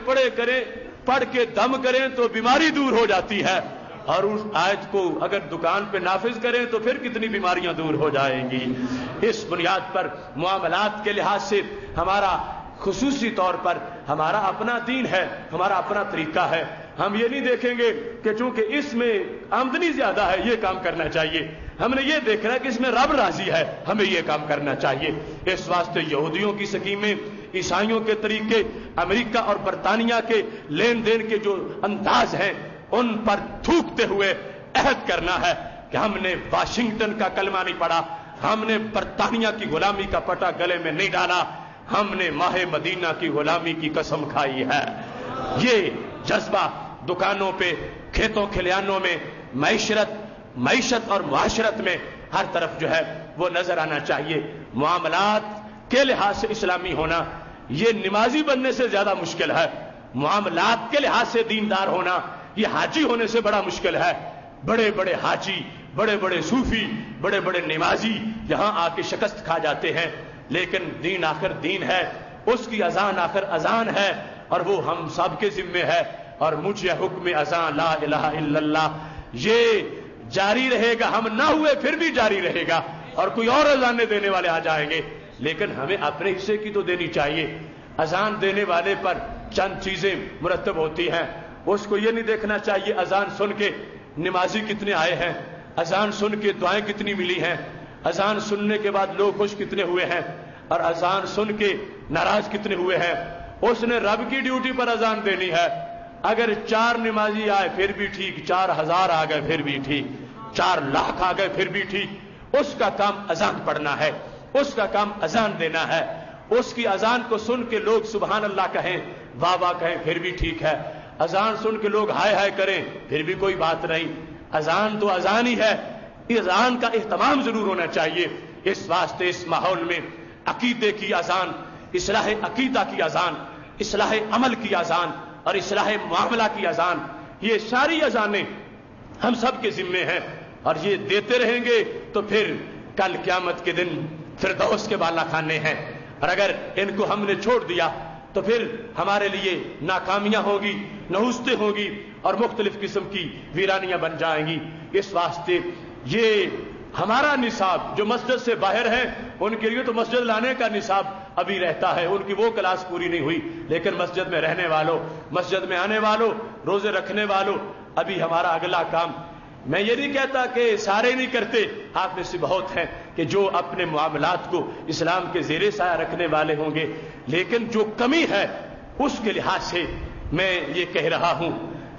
پڑھ کے دم کریں تو بیماری دور ہو جاتی ہے، اور اس آیت کو اگر دکان پہ نافذ کریں تو پھر کتنی بیماریاں دور ہو جائیں گی۔ اس بنیاد پر معاملات کے لحاظ سے ہمارا خصوصی طور پر ہمارا اپنا دین ہے، ہمارا اپنا طریقہ ہے۔ ہم یہ نہیں دیکھیں گے کہ چونکہ اس میں آمدنی زیادہ ہے یہ کام کرنا چاہیے، ہم نے یہ دیکھنا ہے کہ اس میں رب راضی ہے، ہمیں یہ کام کرنا چاہیے۔ اس واسطے یہودیوں کی سکیمیں، عیسائیوں کے طریقے، امریکہ اور برطانیہ کے لین دین کے جو انداز ہیں، ان پر تھوکتے ہوئے عہد کرنا ہے کہ ہم نے واشنگٹن کا کلمہ نہیں پڑھا، ہم نے برطانیہ کی غلامی کا پٹا گلے میں نہیں ڈالا، ہم نے ماہ مدینہ کی غلامی کی قسم کھائی ہے۔ یہ جذبہ दुकानों पे, खेतों खलिहानों में, معیشت اور معاشرت میں ہر طرف جو ہے وہ نظر آنا چاہیے. معاملات کے لحاظ سے اسلامی ہونا یہ نمازی بننے سے زیادہ مشکل ہے. معاملات کے لحاظ سے دیندار ہونا یہ حاجی ہونے سے بڑا مشکل ہے. بڑے بڑے حاجی، بڑے بڑے صوفی، بڑے بڑے نمازی یہاں آ کے شکست کھا جاتے ہیں، لیکن دین آخر دین ہے، اس کی اذان آخر اذان ہے، اور وہ ہم سب کے ذمے ہے. اور مجھے حکم اذان لا الہ الا اللہ یہ جاری رہے گا، ہم نہ ہوئے پھر بھی جاری رہے گا، اور کوئی اور اذانیں دینے والے آ جائیں گے، لیکن ہمیں اپنے حصے کی تو دینی چاہیے. اذان دینے والے پر چند چیزیں مرتب ہوتی ہیں. اس کو یہ نہیں دیکھنا چاہیے اذان سن کے نمازی کتنے آئے ہیں، اذان سن کے دعائیں کتنی ملی ہیں، اذان سننے کے بعد لوگ خوش کتنے ہوئے ہیں، اور اذان سن کے ناراض کتنے ہوئے ہیں. اس نے رب کی ڈیوٹی پر اذان دینی ہے. اگر 4 نمازی آئے پھر بھی ٹھیک، 4000 آ گئے پھر بھی ٹھیک، 4 لاکھ آ گئے پھر بھی ٹھیک. اس کا کام اذان پڑھنا ہے، اس کا کام اذان دینا ہے. اس کی اذان کو سن کے لوگ سبحان اللہ کہیں، واہ واہ کہیں پھر بھی ٹھیک ہے. اذان سن کے لوگ ہائے ہائے کریں پھر بھی کوئی بات نہیں. اذان تو اذان ہی ہے. اذان کا اہتمام ضرور ہونا چاہیے. اس واسطے اس ماحول میں عقیدے کی اذان، اصلاح عقیدہ کی اذان، اصلاح عمل کی اذان اور اصلاح معاملہ کی اذان، یہ ساری اذانیں ہم سب کے ذمے ہیں. اور یہ دیتے رہیں گے تو پھر کل قیامت کے دن فردوس کے بالا خانے ہیں. اور اگر ان کو ہم نے چھوڑ دیا تو پھر ہمارے لیے ناکامیاں ہوگی، نحوستیں ہوگی، اور مختلف قسم کی ویرانیاں بن جائیں گی. اس واسطے یہ ہمارا نصاب جو مسجد سے باہر ہیں ان کے لیے تو مسجد لانے کا نصاب ابھی رہتا ہے، ان کی وہ کلاس پوری نہیں ہوئی، لیکن مسجد میں رہنے والوں، مسجد میں آنے والوں، روزے رکھنے والوں، ابھی ہمارا اگلا کام. میں یہ نہیں کہتا کہ سارے نہیں کرتے، آپ میں سے بہت ہیں کہ جو اپنے معاملات کو اسلام کے زیر سایہ رکھنے والے ہوں گے، لیکن جو کمی ہے اس کے لحاظ سے میں یہ کہہ رہا ہوں.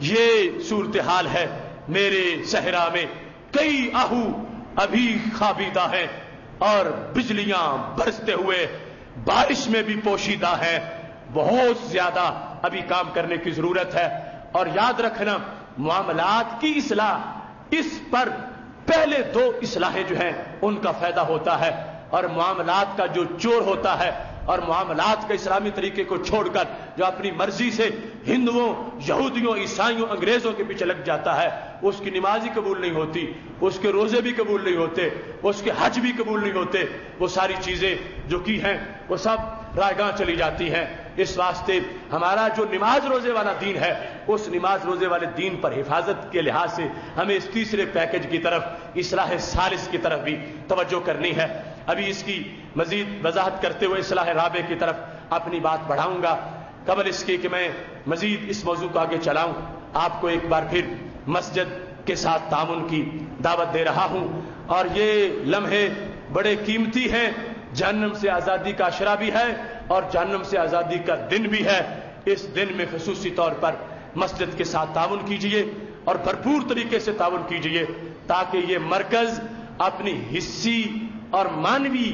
یہ صورتحال ہے میرے صحرا میں، کئی آہو ابھی خوابیدہ ہیں اور بجلیاں برستے ہوئے بارش میں بھی پوشیدہ ہیں. بہت زیادہ ابھی کام کرنے کی ضرورت ہے. اور یاد رکھنا معاملات کی اصلاح، اس پر پہلے 2 اصلاحیں جو ہیں ان کا فائدہ ہوتا ہے. اور معاملات کا جو چور ہوتا ہے اور معاملات کے اسلامی طریقے کو چھوڑ کر جو اپنی مرضی سے ہندوؤں، یہودیوں، عیسائیوں، انگریزوں کے پیچھے لگ جاتا ہے، اس کی نماز ہی قبول نہیں ہوتی، اس کے روزے بھی قبول نہیں ہوتے، اس کے حج بھی قبول نہیں ہوتے. وہ ساری چیزیں جو کی ہیں وہ سب رائگاں چلی جاتی ہیں. اس واسطے ہمارا جو نماز روزے والا دین ہے، اس نماز روزے والے دین پر حفاظت کے لحاظ سے ہمیں اس تیسرے پیکج کی طرف، اصلاح ثالث کی طرف بھی توجہ کرنی ہے. ابھی اس کی مزید وضاحت کرتے ہوئے اصلاح رابع کی طرف اپنی بات بڑھاؤں گا. قبل اس کے کہ میں مزید اس موضوع کو آگے چلاؤں، آپ کو ایک بار پھر مسجد کے ساتھ تعاون کی دعوت دے رہا ہوں. اور یہ لمحے بڑے قیمتی ہیں، جہنم سے آزادی کا عشرہ بھی ہے اور جہنم سے آزادی کا دن بھی ہے. اس دن میں خصوصی طور پر مسجد کے ساتھ تعاون کیجئے اور بھرپور طریقے سے تعاون کیجئے، تاکہ یہ مرکز اپنی حصی اور مانوی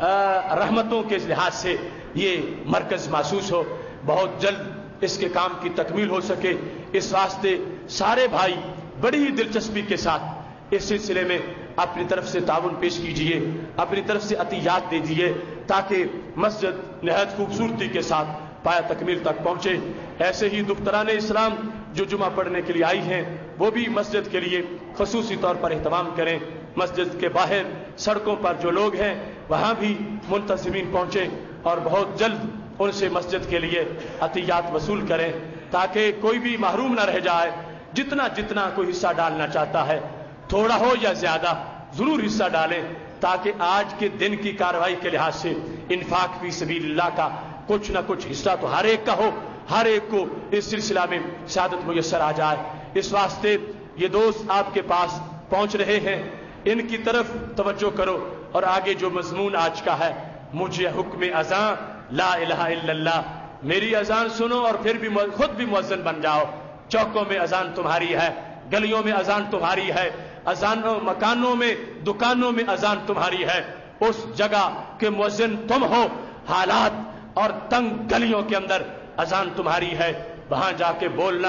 رحمتوں کے لحاظ سے یہ مرکز محسوس ہو. بہت جلد اس کے کام کی تکمیل ہو سکے، اس واسطے سارے بھائی بڑی ہی دلچسپی کے ساتھ اس سلسلے میں اپنی طرف سے تعاون پیش کیجئے، اپنی طرف سے عطیات دے دیجئے، تاکہ مسجد نہایت خوبصورتی کے ساتھ پایا تکمیل تک پہنچے. ایسے ہی دختران اسلام جو جمعہ پڑھنے کے لیے آئی ہیں وہ بھی مسجد کے لیے خصوصی طور پر اہتمام کریں. مسجد کے باہر سڑکوں پر جو لوگ ہیں وہاں بھی منتظمین پہنچیں اور بہت جلد ان سے مسجد کے لیے عطیات وصول کریں، تاکہ کوئی بھی محروم نہ رہ جائے. جتنا جتنا کوئی حصہ ڈالنا چاہتا ہے، تھوڑا ہو یا زیادہ، ضرور حصہ ڈالیں، تاکہ آج کے دن کی کارروائی کے لحاظ سے انفاق فی سبیل اللہ کا کچھ نہ کچھ حصہ تو ہر ایک کا ہو، ہر ایک کو اس سلسلہ میں سعادت میسر آ جائے. اس واسطے یہ دوست آپ کے پاس پہنچ رہے ہیں، ان کی طرف توجہ کرو. اور آگے جو مضمون آج کا ہے، مجھے حکم اذان لا الہ الا اللہ، میری اذان سنو اور پھر بھی خود بھی مؤذن بن جاؤ. چوکوں میں اذان تمہاری ہے، گلیوں میں اذان تمہاری ہے، اذانوں مکانوں میں دکانوں میں اذان تمہاری ہے. اس جگہ کے مؤذن تم ہو، حالات اور تنگ گلیوں کے اندر اذان تمہاری ہے، وہاں جا کے بولنا ہے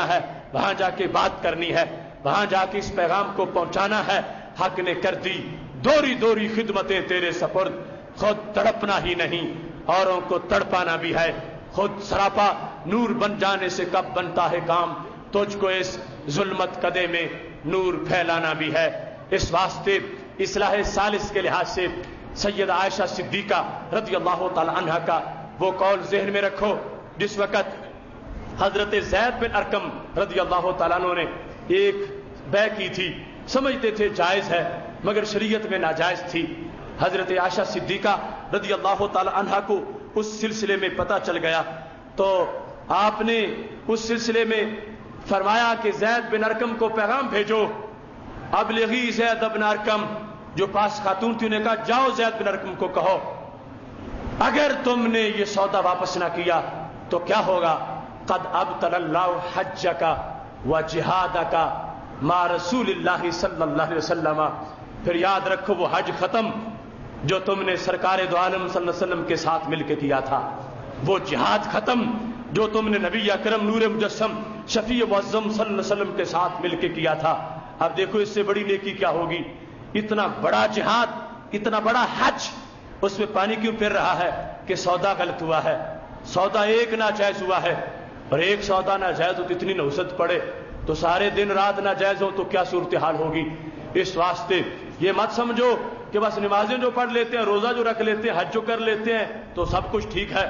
وہاں جا کے بات کرنی ہے، وہاں جا کے اس پیغام کو پہنچانا ہے۔ حق نے کر دی دوری دوری خدمتیں تیرے سپرد، خود تڑپنا ہی نہیں اوروں کو تڑپانا بھی ہے، خود سراپا نور بن جانے سے کب بنتا ہے کام، تجھ کو اس ظلمت کدے میں نور پھیلانا بھی ہے۔ اس واسطے اصلاح ثالث کے لحاظ سے سید عائشہ صدیقہ رضی اللہ تعالی عنہا کا وہ قول ذہن میں رکھو جس وقت حضرت زید بن ارقم رضی اللہ تعالیٰ عنہ نے ایک بیع کی تھی، سمجھتے تھے جائز ہے مگر شریعت میں ناجائز تھی۔ حضرت عائشہ صدیقہ رضی اللہ تعالی عنہا کو اس سلسلے میں پتہ چل گیا تو آپ نے اس سلسلے میں فرمایا کہ زید بن ارقم کو پیغام بھیجو، ابلغی زید بن ارقم، جو پاس خاتون تھی انہیں کہا جاؤ زید بن ارقم کو کہو اگر تم نے یہ سودا واپس نہ کیا تو کیا ہوگا، قد ابطل اللہ حجک و جہادک مع رسول اللہ صلی اللہ علیہ وسلم، پھر یاد رکھو وہ حج ختم جو تم نے سرکار دو عالم صلی اللہ علیہ وسلم کے ساتھ مل کے کیا تھا، وہ جہاد ختم جو تم نے نبی اکرم نور مجسم شفیع معظم صلی اللہ علیہ وسلم کے ساتھ مل کے کیا تھا۔ اب دیکھو اس سے بڑی نیکی کیا ہوگی، اتنا بڑا جہاد، اتنا بڑا حج، اس میں پانی کیوں پھر رہا ہے کہ سودا غلط ہوا ہے، سودا ایک ناجائز ہوا ہے، اور ایک سودا ناجائز ہو تو اتنی نحوست پڑے تو سارے دن رات ناجائز ہو تو کیا صورتحال ہوگی۔ اس واسطے یہ مت سمجھو کہ بس نمازیں جو پڑھ لیتے ہیں، روزہ جو رکھ لیتے ہیں، حج جو کر لیتے ہیں تو سب کچھ ٹھیک ہے۔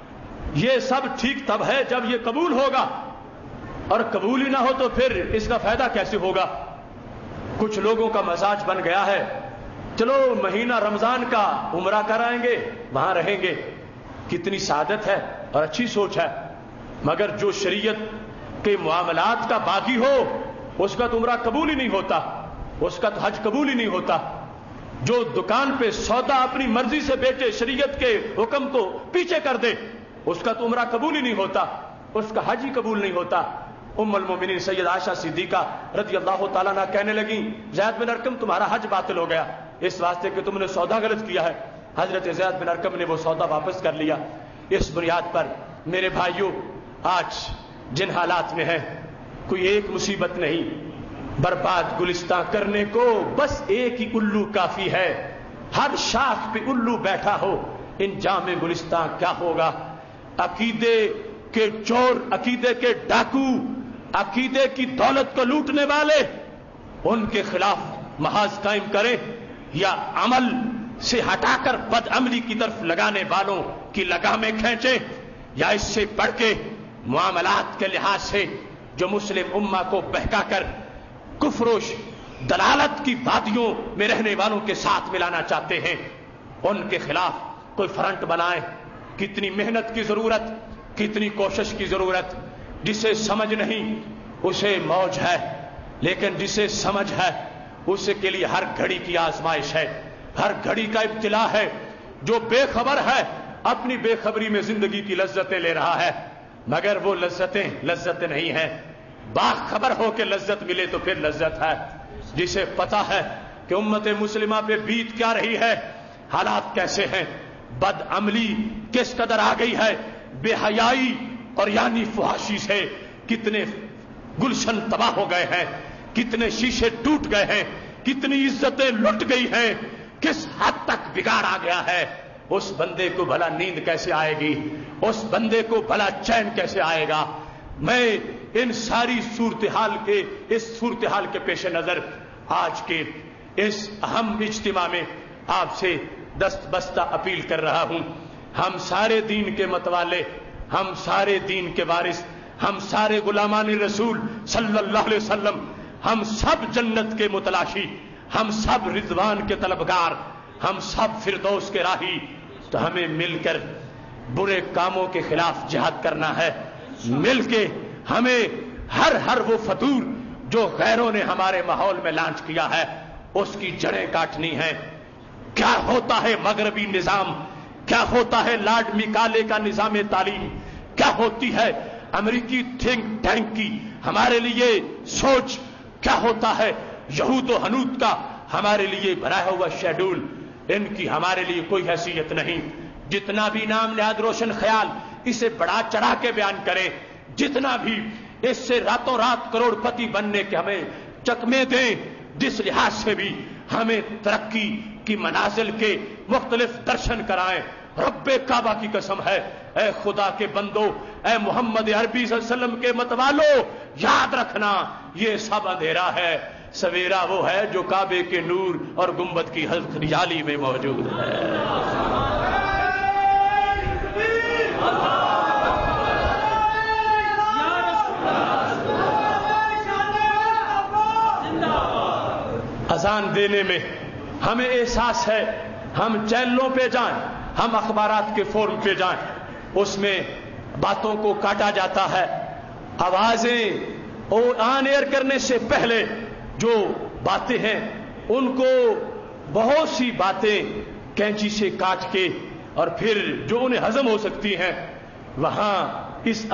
یہ سب ٹھیک تب ہے جب یہ قبول ہوگا، اور قبول ہی نہ ہو تو پھر اس کا فائدہ کیسے ہوگا۔ کچھ لوگوں کا مزاج بن گیا ہے چلو مہینہ رمضان کا عمرہ کرائیں گے، وہاں رہیں گے، کتنی سعادت ہے اور اچھی سوچ ہے، مگر جو شریعت کے معاملات کا باغی ہو اس کا تو عمرہ قبول ہی نہیں ہوتا، اس کا تو حج قبول ہی نہیں ہوتا۔ جو دکان پہ سودا اپنی مرضی سے بیچے، شریعت کے حکم کو پیچھے کر دے، اس کا تو عمرہ قبول ہی نہیں ہوتا، اس کا حج ہی قبول نہیں ہوتا۔ ام المومنین سید عائشہ صدیقہ رضی اللہ تعالیٰ عنہ کہنے لگیں زید بن ارقم تمہارا حج باطل ہو گیا اس واسطے کہ تم نے سودا غلط کیا ہے۔ حضرت زید بن ارقم نے وہ سودا واپس کر لیا۔ اس بنیاد پر میرے بھائیوں آج جن حالات میں ہیں کوئی ایک مصیبت نہیں، برباد گلستان کرنے کو بس ایک ہی الو کافی ہے، ہر شاخ پہ الو بیٹھا ہو انجام گلستان کیا ہوگا۔ عقیدے کے چور، عقیدے کے ڈاکو، عقیدے کی دولت کو لوٹنے والے، ان کے خلاف محاذ قائم کریں یا عمل سے ہٹا کر بد عملی کی طرف لگانے والوں کی لگامیں کھینچیں، یا اس سے بڑھ کے معاملات کے لحاظ سے جو مسلم امہ کو بہکا کر کفر و دلالت کی وادیوں میں رہنے والوں کے ساتھ ملانا چاہتے ہیں ان کے خلاف کوئی فرنٹ بنائیں۔ کتنی محنت کی ضرورت، کتنی کوشش کی ضرورت۔ جسے سمجھ نہیں اسے موج ہے، لیکن جسے سمجھ ہے اسے کے لیے ہر گھڑی کی آزمائش ہے، ہر گھڑی کا ابتلا ہے۔ جو بے خبر ہے اپنی بے خبری میں زندگی کی لذتیں لے رہا ہے، مگر وہ لذتیں نہیں ہیں۔ باخبر ہو کے لذت ملے تو پھر لذت ہے۔ جسے پتا ہے کہ امت مسلمہ پہ بیت کیا رہی ہے، حالات کیسے ہیں، بد عملی کس قدر آ گئی ہے، بے حیائی اور یعنی فحاشی سے کتنے گلشن تباہ ہو گئے ہیں، کتنے شیشے ٹوٹ گئے ہیں، کتنی عزتیں لٹ گئی ہیں، کس حد تک بگاڑ آ گیا ہے۔ اس بندے کو بھلا نیند کیسے آئے گی، اس بندے کو بھلا چین کیسے آئے گا۔ میں ان ساری صورتحال کے پیش نظر آج کے اس اہم اجتماع میں آپ سے دست بستہ اپیل کر رہا ہوں۔ ہم سارے دین کے متوالے، ہم سارے دین کے وارث، ہم سارے غلامان رسول صلی اللہ علیہ وسلم، ہم سب جنت کے متلاشی، ہم سب رضوان کے طلبگار، ہم سب فردوس کے راہی، تو ہمیں مل کر برے کاموں کے خلاف جہاد کرنا ہے۔ مل کے ہمیں ہر وہ فطور جو غیروں نے ہمارے ماحول میں لانچ کیا ہے اس کی جڑیں کاٹنی ہیں۔ کیا ہوتا ہے مغربی نظام، کیا ہوتا ہے لارڈ میکالے کا نظام تعلیم، کیا ہوتی ہے امریکی تھنک ٹینک کی ہمارے لیے سوچ، کیا ہوتا ہے یہود و حنود کا ہمارے لیے بنایا ہوا شیڈول، ان کی ہمارے لیے کوئی حیثیت نہیں۔ جتنا بھی نام نہاد روشن خیال اسے بڑا چڑھا کے بیان کرے، جتنا بھی اس سے راتوں رات کروڑپتی بننے کے ہمیں چکمے دیں، جس لحاظ سے بھی ہمیں ترقی کی منازل کے مختلف درشن کرائیں۔ رب کعبہ کی قسم ہے، اے خدا کے بندو، اے محمد عربی صلی اللہ علیہ وسلم کے متوالو، یاد رکھنا یہ سب اندھیرا ہے، سویرا وہ ہے جو کعبے کے نور اور گنبد کی ہریالی میں موجود ہے۔ اذان دینے میں ہمیں احساس ہے، ہم چینلوں پہ جائیں، ہم اخبارات کے فورم پہ جائیں، اس میں باتوں کو کاٹا جاتا ہے، آوازیں آن ایئر کرنے سے پہلے جو باتیں ہیں ان کو بہت سی باتیں کینچی سے کاٹ کے اور پھر جو انہیں ہضم ہو سکتی ہیں وہاں اس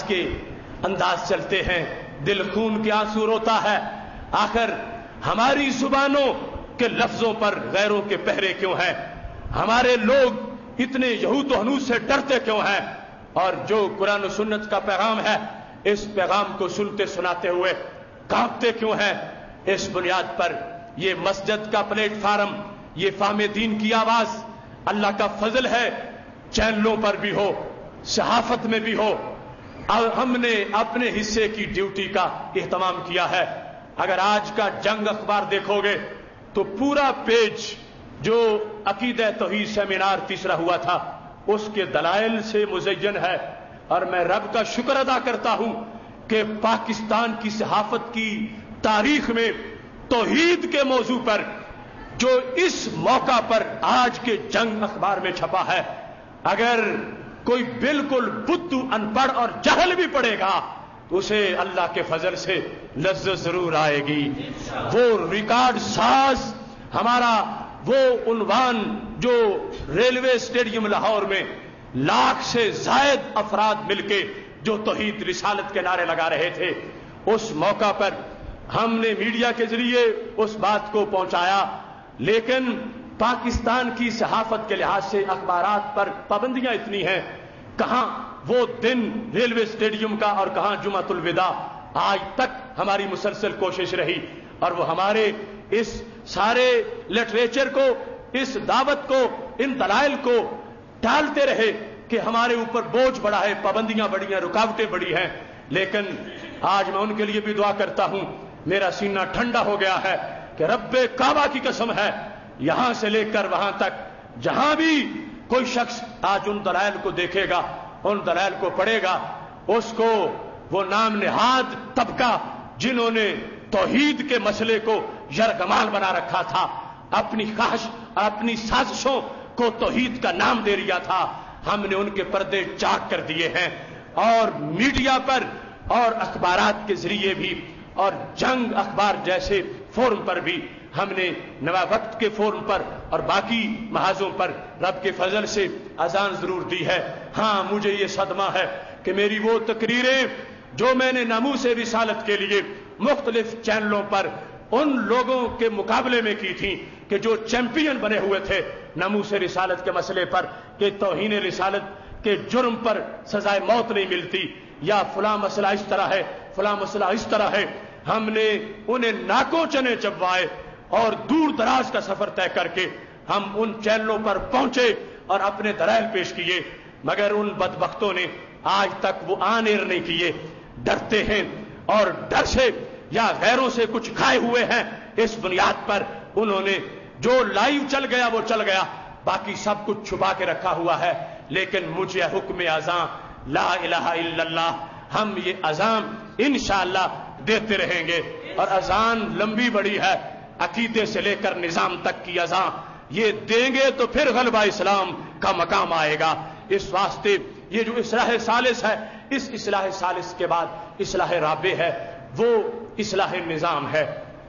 انداز چلتے ہیں، دل خون کے آنسو روتا ہے۔ آخر ہماری زبانوں کے لفظوں پر غیروں کے پہرے کیوں ہیں؟ ہمارے لوگ اتنے یہود و حنود سے ڈرتے کیوں ہیں؟ اور جو قرآن و سنت کا پیغام ہے اس پیغام کو سنتے سناتے ہوئے کانپتے کیوں ہیں؟ اس بنیاد پر یہ مسجد کا پلیٹ فارم، یہ فہم دین کی آواز، اللہ کا فضل ہے، چینلوں پر بھی ہو، صحافت میں بھی ہو، اور ہم نے اپنے حصے کی ڈیوٹی کا اہتمام کیا ہے۔ اگر آج کا جنگ اخبار دیکھو گے تو پورا پیج جو عقیدہ توحید سیمینار تیسرا ہوا تھا اس کے دلائل سے مزین ہے، اور میں رب کا شکر ادا کرتا ہوں کہ پاکستان کی صحافت کی تاریخ میں توحید کے موضوع پر جو اس موقع پر آج کے جنگ اخبار میں چھپا ہے، اگر کوئی بالکل بدھو ان پڑھ اور جہل بھی پڑھے گا تو اسے اللہ کے فضل سے لذت ضرور آئے گی۔ وہ ریکارڈ ساز ہمارا وہ عنوان جو ریلوے اسٹیڈیم لاہور میں لاکھ سے زائد افراد مل کے جو توحید رسالت کے نعرے لگا رہے تھے، اس موقع پر ہم نے میڈیا کے ذریعے اس بات کو پہنچایا، لیکن پاکستان کی صحافت کے لحاظ سے اخبارات پر پابندیاں اتنی ہیں، کہاں وہ دن ریلوے اسٹیڈیم کا اور کہاں جمعۃ الوداع۔ آج تک ہماری مسلسل کوشش رہی اور وہ ہمارے اس سارے لٹریچر کو، اس دعوت کو، ان دلائل کو ٹالتے رہے کہ ہمارے اوپر بوجھ بڑا ہے، پابندیاں بڑی ہیں، رکاوٹیں بڑی ہیں، لیکن آج میں ان کے لیے بھی دعا کرتا ہوں، میرا سینہ ٹھنڈا ہو گیا ہے کہ رب کعبہ کی قسم ہے، یہاں سے لے کر وہاں تک جہاں بھی کوئی شخص آج ان دلائل کو دیکھے گا، ان دلائل کو پڑھے گا، اس کو وہ نام نہاد طبقہ جنہوں نے توحید کے مسئلے کو یرغمال بنا رکھا تھا، اپنی خواہش اور اپنی سازشوں کو توحید کا نام دے رہا تھا، ہم نے ان کے پردے چاک کر دیے ہیں، اور میڈیا پر اور اخبارات کے ذریعے بھی اور جنگ اخبار جیسے فورم پر بھی ہم نے نوا وقت کے فورم پر اور باقی محاذوں پر رب کے فضل سے اذان ضرور دی ہے۔ ہاں مجھے یہ صدمہ ہے کہ میری وہ تقریریں جو میں نے ناموس رسالت کے لیے مختلف چینلوں پر ان لوگوں کے مقابلے میں کی تھی کہ جو چیمپئن بنے ہوئے تھے ناموس رسالت کے مسئلے پر کہ توہین رسالت کے جرم پر سزائے موت نہیں ملتی، یا فلاں مسئلہ اس طرح ہے، فلاں مسئلہ اس طرح ہے، ہم نے انہیں ناکوں چنے چبوائے اور دور دراز کا سفر طے کر کے ہم ان چینلوں پر پہنچے اور اپنے دلائل پیش کیے، مگر ان بدبختوں نے آج تک وہ آن ایئر نہیں کیے، ڈرتے ہیں اور ڈر سے یا غیروں سے کچھ کھائے ہوئے ہیں، اس بنیاد پر انہوں نے جو لائیو چل گیا وہ چل گیا، باقی سب کچھ چھپا کے رکھا ہوا ہے۔ لیکن مجھے حکم اذان لا الہ الا اللہ، ہم یہ اذان انشاءاللہ دیتے رہیں گے، اور اذان لمبی بڑی ہے، عقیدے سے لے کر نظام تک کی اذان یہ دیں گے تو پھر غلبہ اسلام کا مقام آئے گا۔ اس واسطے یہ جو اصلاح ثالث ہے، اس اصلاح ثالث کے بعد اصلاح رابع ہے، وہ اصلاح نظام ہے۔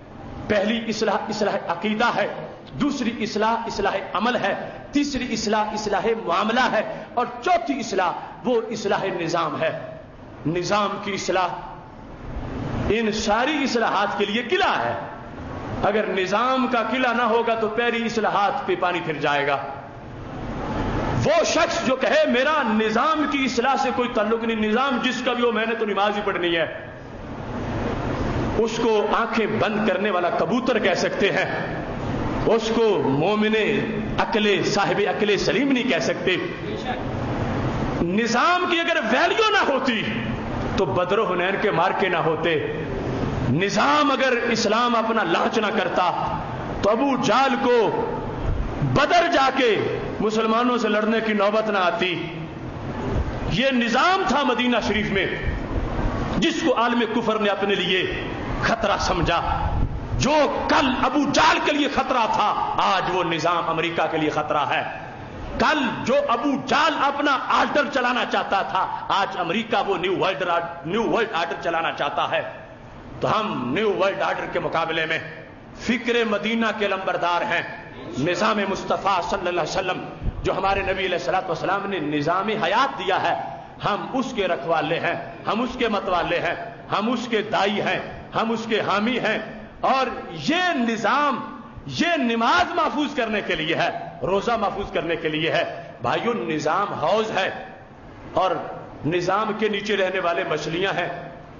پہلی اصلاح عقیدہ ہے، دوسری اصلاح عمل ہے، تیسری اصلاح معاملہ ہے، اور چوتھی اصلاح وہ اصلاح نظام ہے۔ نظام کی اصلاح ان ساری اصلاحات کے لیے قلعہ ہے، اگر نظام کا قلعہ نہ ہوگا تو پہلی اصلاحات پہ پانی پھر جائے گا۔ وہ شخص جو کہے میرا نظام کی اصلاح سے کوئی تعلق نہیں، نظام جس کا بھی ہو میں نے تو نماز ہی پڑھنی ہے، اس کو آنکھیں بند کرنے والا کبوتر کہہ سکتے ہیں، اس کو مومن عقل صاحب عقل سلیم نہیں کہہ سکتے۔ نظام کی اگر ویلیو نہ ہوتی تو بدر و حنین کے مارکے نہ ہوتے، نظام اگر اسلام اپنا لانچ نہ کرتا تو ابو جہل کو بدر جا کے مسلمانوں سے لڑنے کی نوبت نہ آتی۔ یہ نظام تھا مدینہ شریف میں جس کو عالم کفر نے اپنے لیے خطرہ سمجھا۔ جو کل ابو جہل کے لیے خطرہ تھا آج وہ نظام امریکہ کے لیے خطرہ ہے۔ کل جو ابو جہل اپنا آرڈر چلانا چاہتا تھا آج امریکہ وہ نیو ورلڈ آرڈر چلانا چاہتا ہے۔ تو ہم نیو ورلڈ آرڈر کے مقابلے میں فکر مدینہ کے لمبردار ہیں۔ نظام مصطفیٰ صلی اللہ علیہ وسلم جو ہمارے نبی علیہ الصلوۃ والسلام نے نظام حیات دیا ہے، ہم اس کے رکھوالے ہیں، ہم اس کے متوالے ہیں، ہم اس کے دائی ہیں، ہم اس کے حامی ہیں۔ اور یہ نظام یہ نماز محفوظ کرنے کے لیے ہے، روزہ محفوظ کرنے کے لیے ہے۔ بھائیو نظام حوض ہے اور نظام کے نیچے رہنے والے مچھلیاں ہیں۔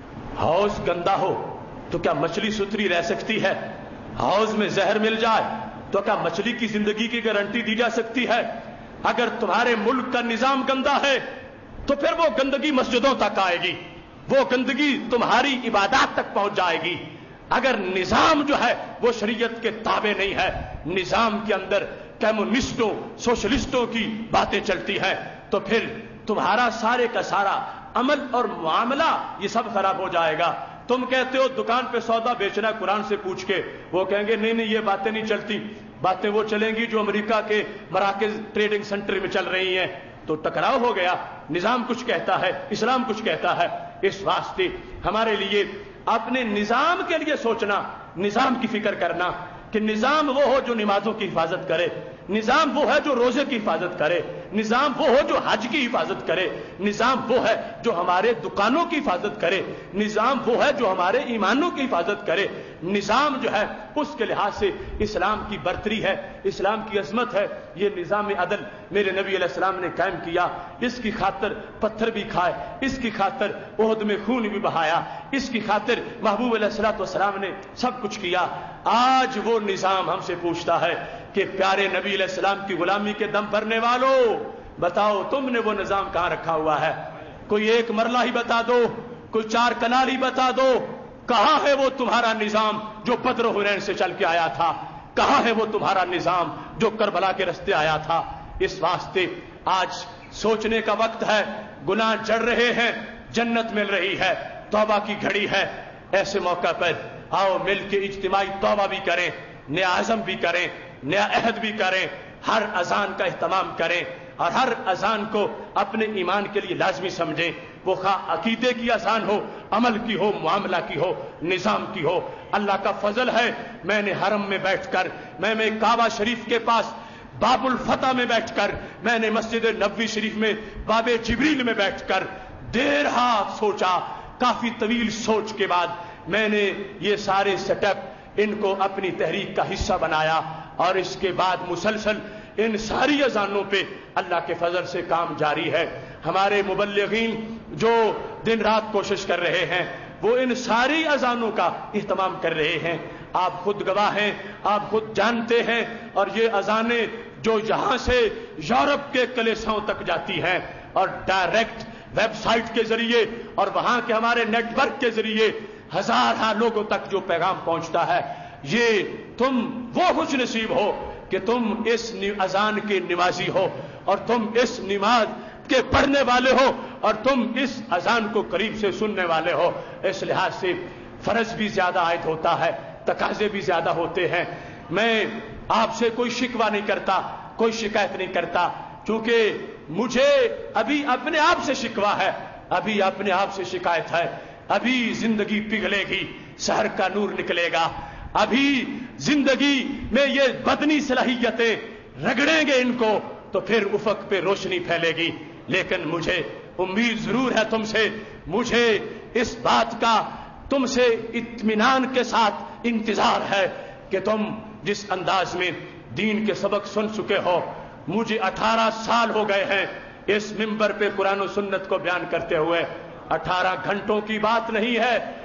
حوض گندا ہو تو کیا مچھلی ستھری رہ سکتی ہے؟ حوض میں زہر مل جائے تو کیا مچھلی کی زندگی کی گارنٹی دی جا سکتی ہے؟ اگر تمہارے ملک کا نظام گندا ہے تو پھر وہ گندگی مسجدوں تک آئے گی، وہ گندگی تمہاری عبادات تک پہنچ جائے گی۔ اگر نظام جو ہے وہ شریعت کے تابع نہیں ہے، نظام کے اندر کمیونسٹوں سوشلسٹوں کی باتیں چلتی ہیں، تو پھر تمہارا سارے کا سارا عمل اور معاملہ یہ سب خراب ہو جائے گا۔ تم کہتے ہو دکان پہ سودا بیچنا ہے قرآن سے پوچھ کے، وہ کہیں گے نہیں یہ باتیں نہیں چلتی، باتیں وہ چلیں گی جو امریکہ کے مراکز ٹریڈنگ سینٹر میں چل رہی ہیں۔ تو ٹکراؤ ہو گیا۔ نظام کچھ کہتا ہے، اسلام کچھ کہتا ہے۔ اس واسطے ہمارے لیے اپنے نظام کے لیے سوچنا، نظام کی فکر کرنا کہ نظام وہ ہو جو نمازوں کی حفاظت کرے، نظام وہ ہے جو روزے کی حفاظت کرے، نظام وہ ہو جو حج کی حفاظت کرے، نظام وہ ہے جو ہمارے دکانوں کی حفاظت کرے، نظام وہ ہے جو ہمارے ایمانوں کی حفاظت کرے۔ نظام جو ہے اس کے لحاظ سے اسلام کی برتری ہے، اسلام کی عظمت ہے۔ یہ نظام عدل میرے نبی علیہ السلام نے قائم کیا، اس کی خاطر پتھر بھی کھائے، اس کی خاطر احد میں خون بھی بہایا، اس کی خاطر محبوب علیہ الصلوۃ والسلام نے سب کچھ کیا۔ آج وہ نظام ہم سے پوچھتا ہے کہ پیارے نبی علیہ السلام کی غلامی کے دم بھرنے والوں، بتاؤ تم نے وہ نظام کہاں رکھا ہوا ہے؟ کوئی ایک مرلہ ہی بتا دو، کوئی چار کنال ہی بتا دو، کہاں ہے وہ تمہارا نظام جو بدر و حنین سے چل کے آیا تھا؟ کہاں ہے وہ تمہارا نظام جو کربلا کے رستے آیا تھا؟ اس واسطے آج سوچنے کا وقت ہے۔ گناہ جڑ رہے ہیں، جنت مل رہی ہے، توبہ کی گھڑی ہے۔ ایسے موقع پر آؤ مل کے اجتماعی توبہ بھی کریں، نیا عزم بھی کریں، نیا عہد بھی کریں، ہر اذان کا اہتمام کریں اور ہر اذان کو اپنے ایمان کے لیے لازمی سمجھیں۔ وہ خواہ عقیدے کی اذان ہو، عمل کی ہو، معاملہ کی ہو، نظام کی ہو۔ اللہ کا فضل ہے، میں نے حرم میں بیٹھ کر، میں نے کعبہ شریف کے پاس باب الفتح میں بیٹھ کر، میں نے مسجد نبوی شریف میں باب جبریل میں بیٹھ کر دیر رات سوچا، کافی طویل سوچ کے بعد میں نے یہ سارے سیٹ اپ ان کو اپنی تحریک کا حصہ بنایا اور اس کے بعد مسلسل ان ساری اذانوں پہ اللہ کے فضل سے کام جاری ہے۔ ہمارے مبلغین جو دن رات کوشش کر رہے ہیں وہ ان ساری اذانوں کا اہتمام کر رہے ہیں۔ آپ خود گواہ ہیں، آپ خود جانتے ہیں، اور یہ اذانیں جو یہاں سے یورپ کے کلیساؤں تک جاتی ہیں اور ڈائریکٹ ویب سائٹ کے ذریعے اور وہاں کے ہمارے نیٹ ورک کے ذریعے ہزاروں لوگوں تک جو پیغام پہنچتا ہے، یہ تم وہ خوش نصیب ہو کہ تم اس اذان کے نمازی ہو اور تم اس نماز کے پڑھنے والے ہو اور تم اس اذان کو قریب سے سننے والے ہو۔ اس لحاظ سے فرض بھی زیادہ عائد ہوتا ہے، تقاضے بھی زیادہ ہوتے ہیں۔ میں آپ سے کوئی شکوہ نہیں کرتا، کوئی شکایت نہیں کرتا، کیونکہ مجھے ابھی اپنے آپ سے شکوہ ہے، ابھی اپنے آپ سے شکایت ہے۔ ابھی زندگی پگھلے گی، سحر کا نور نکلے گا، ابھی زندگی میں یہ بدنی صلاحیتیں رگڑیں گے ان کو تو پھر افق پہ روشنی پھیلے گی۔ لیکن مجھے امید ضرور ہے تم سے، مجھے اس بات کا تم سے اطمینان کے ساتھ انتظار ہے کہ تم جس انداز میں دین کے سبق سن چکے ہو، مجھے 18 سال ہو گئے ہیں اس منبر پہ قرآن و سنت کو بیان کرتے ہوئے۔ 18 گھنٹوں کی بات نہیں ہے،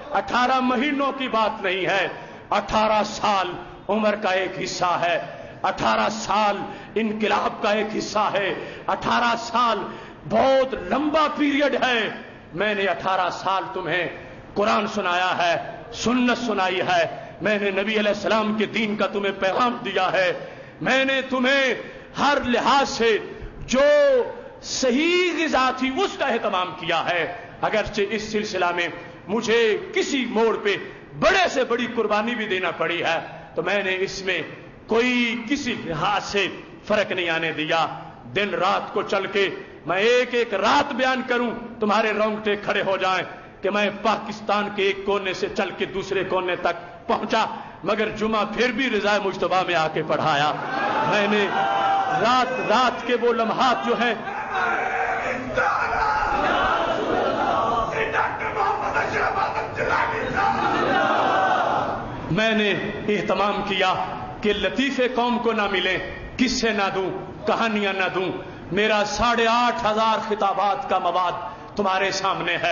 18 महीनों की बात नहीं है, 18 साल उम्र का एक हिस्सा है, 18 साल इनकलाब का एक हिस्सा है, 18 साल बहुत लंबा पीरियड है। मैंने 18 साल तुम्हें कुरान सुनाया है, सुन्नत सुनाई है, मैंने नबी अलैहिस्सलाम के दीन का तुम्हें पैगाम दिया है, मैंने तुम्हें हर लिहाज से जो सही ग़िज़ा थी उसका एहतमाम किया है। अगरचे इस सिलसिला में मुझे किसी मोड़ पे बड़े से बड़ी कुर्बानी भी देना पड़ी है, तो मैंने इसमें कोई किसी लिहाज से फर्क नहीं आने दिया। दिन रात को चल के मैं एक एक रात बयान करूं, तुम्हारे रोंगटे खड़े हो जाएं कि मैं पाकिस्तान के एक कोने से चल के दूसरे कोने तक पहुंचा, मगर जुमा फिर भी रिज़ाए मुज्तबा में आके पढ़ाया। मैंने रात रात के वो लम्हात जो हैं, मैंने एहतमाम किया कि लतीफ़े कौम को ना मिले, किस्से ना दूं, कहानियां ना दूं। मेरा 8,500 खिताबात का मवाद तुम्हारे सामने है,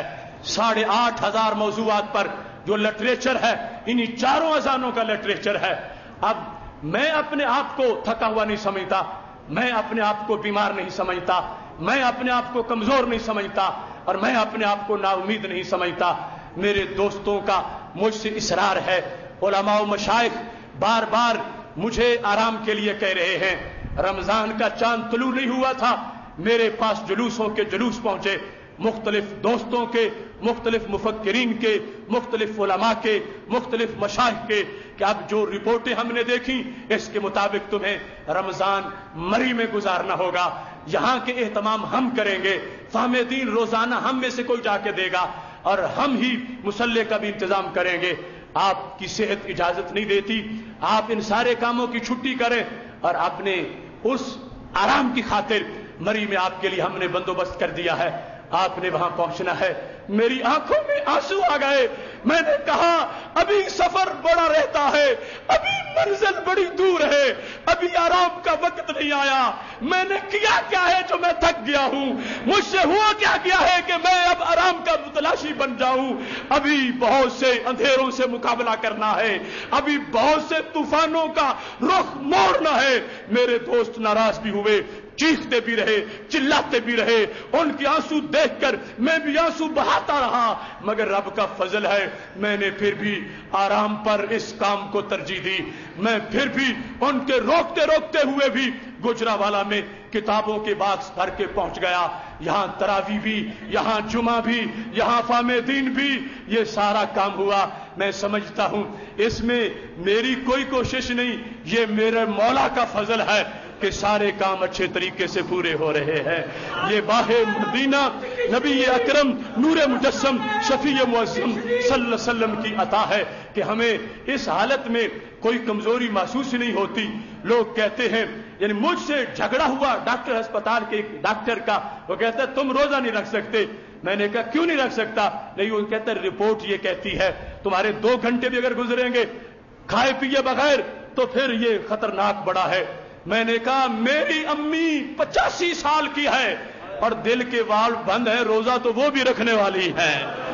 8,500 मौज़ूआत पर जो लिटरेचर है, इन्हीं चारों अज़ानों का लिटरेचर है। अब मैं अपने आप को थका हुआ नहीं समझता, मैं अपने आप को बीमार नहीं समझता, मैं अपने आप को कमजोर नहीं समझता, और मैं अपने आप को नाउमीद नहीं समझता। मेरे दोस्तों का मुझसे इसरार है, उलमा व मशाइख बार बार मुझे आराम के लिए कह रहे हैं। रमजान का चांद तुलू नहीं हुआ था, मेरे पास जुलूसों के जुलूस पहुंचे, मुख्तलिफ दोस्तों के, मुख्तलिफ मुफक्किरीन के, मुख्तलिफ उलमा के, मुख्तलिफ मशाइख के, कि अब जो रिपोर्टें हमने देखी इसके मुताबिक तुम्हें रमजान मरी में गुजारना होगा, यहां के एहतमाम हम करेंगे, फाहमे दीन रोजाना हम में से कोई जाके देगा, और हम ही मुसल्ले का भी इंतजाम करेंगे। आपकी सेहत इजाजत नहीं देती, आप इन सारे कामों की छुट्टी करें, और अपने उस आराम की खातिर मरी में आपके लिए हमने बंदोबस्त कर दिया है, आपने वहां पहुंचना है। मेरी आंखों में आंसू आ गए, मैंने कहा अभी सफर बड़ा रहता है, अभी मंजिल बड़ी दूर है, अभी आराम का वक्त नहीं आया। मैंने किया क्या है जो मैं थक गया हूं, मुझसे हुआ क्या गया है कि मैं अब आराम का मुतलाशी बन जाऊं। अभी बहुत से अंधेरों से मुकाबला करना है, अभी बहुत से तूफानों का रुख मोड़ना है। मेरे दोस्त नाराज भी हुए, चीखते भी रहे, चिल्लाते भी रहे, उनके आंसू देखकर मैं भी आंसू बहाता रहा, मगर रब का फजल है, मैंने फिर भी आराम पर इस काम को तरजीह दी। मैं फिर भी उनके रोकते रोकते हुए भी गुजरावाला में किताबों के बाक्स भर के पहुंच गया। यहां तरावी भी, यहां जुमा भी, यहां फामे दीन भी, ये सारा काम हुआ। मैं समझता हूं इसमें मेरी कोई कोशिश नहीं, ये मेरे मौला का फजल है कि सारे काम अच्छे तरीके से पूरे हो रहे हैं। ये बाहे मदीना नबी अकरम नूरे मुजस्सम शफी मुअज़्ज़म सल्लल्लाहु अलैहि वसल्लम की अता है कि हमें इस हालत में कोई कमजोरी महसूस नहीं होती। लोग कहते हैं, यानी मुझसे झगड़ा हुआ डॉक्टर अस्पताल के एक डॉक्टर का, वो कहता है तुम रोजा नहीं रख सकते। मैंने कहा क्यों नहीं रख सकता? नहीं, वो कहता है रिपोर्ट ये कहती है तुम्हारे 2 घंटे भी अगर गुजरेंगे खाए पिए बगैर तो फिर ये खतरनाक बड़ा है। मैंने कहा मेरी अम्मी 85 साल की है और दिल के वाल्व बंद है, रोजा तो वो भी रखने वाली है,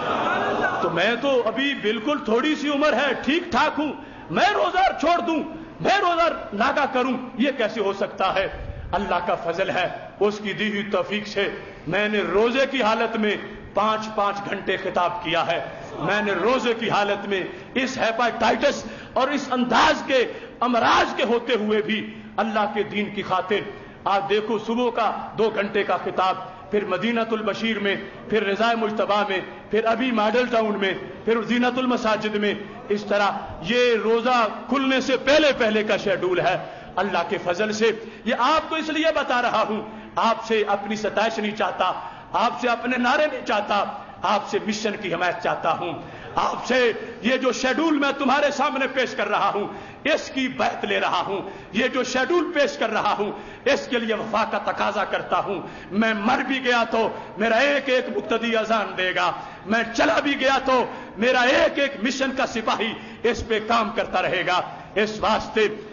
तो मैं तो अभी बिल्कुल थोड़ी सी उम्र है, ठीक ठाक हूं, मैं रोजा छोड़ दूं, मैं रोजा नागा करूं, ये कैसे हो सकता है? अल्लाह का फजल है, उसकी दी हुई तौफीक से मैंने रोजे की हालत में 5-5 घंटे खिताब किया है। मैंने रोजे की हालत में इस हेपाटाइटिस और इस अंदाज के अमराज के होते हुए भी अल्लाह के दीन की खातिर, आप देखो सुबह का 2 घंटे का खिताब, फिर मदीनातुल बशीर में, फिर रिज़ाए मुज्तबा में, फिर अभी मॉडल टाउन में, फिर ज़ीनतुल मसाजिद में, इस तरह ये रोजा खुलने से पहले पहले का शेड्यूल है। अल्लाह के फजल से ये आपको इसलिए बता रहा हूं, आपसे अपनी सताइश नहीं चाहता, आपसे अपने नारे नहीं चाहता, आपसे मिशन की हिमायत चाहता हूं। आपसे ये जो शेड्यूल मैं तुम्हारे सामने पेश कर रहा हूं, इसकी बैत ले रहा हूं। ये जो शेड्यूल पेश कर रहा हूं, इसके लिए वफा का तकाजा करता हूं। मैं मर भी गया तो मेरा एक एक मुक्तदी अजान देगा, मैं चला भी गया तो मेरा एक एक मिशन का सिपाही इस पे काम करता रहेगा। इस वास्ते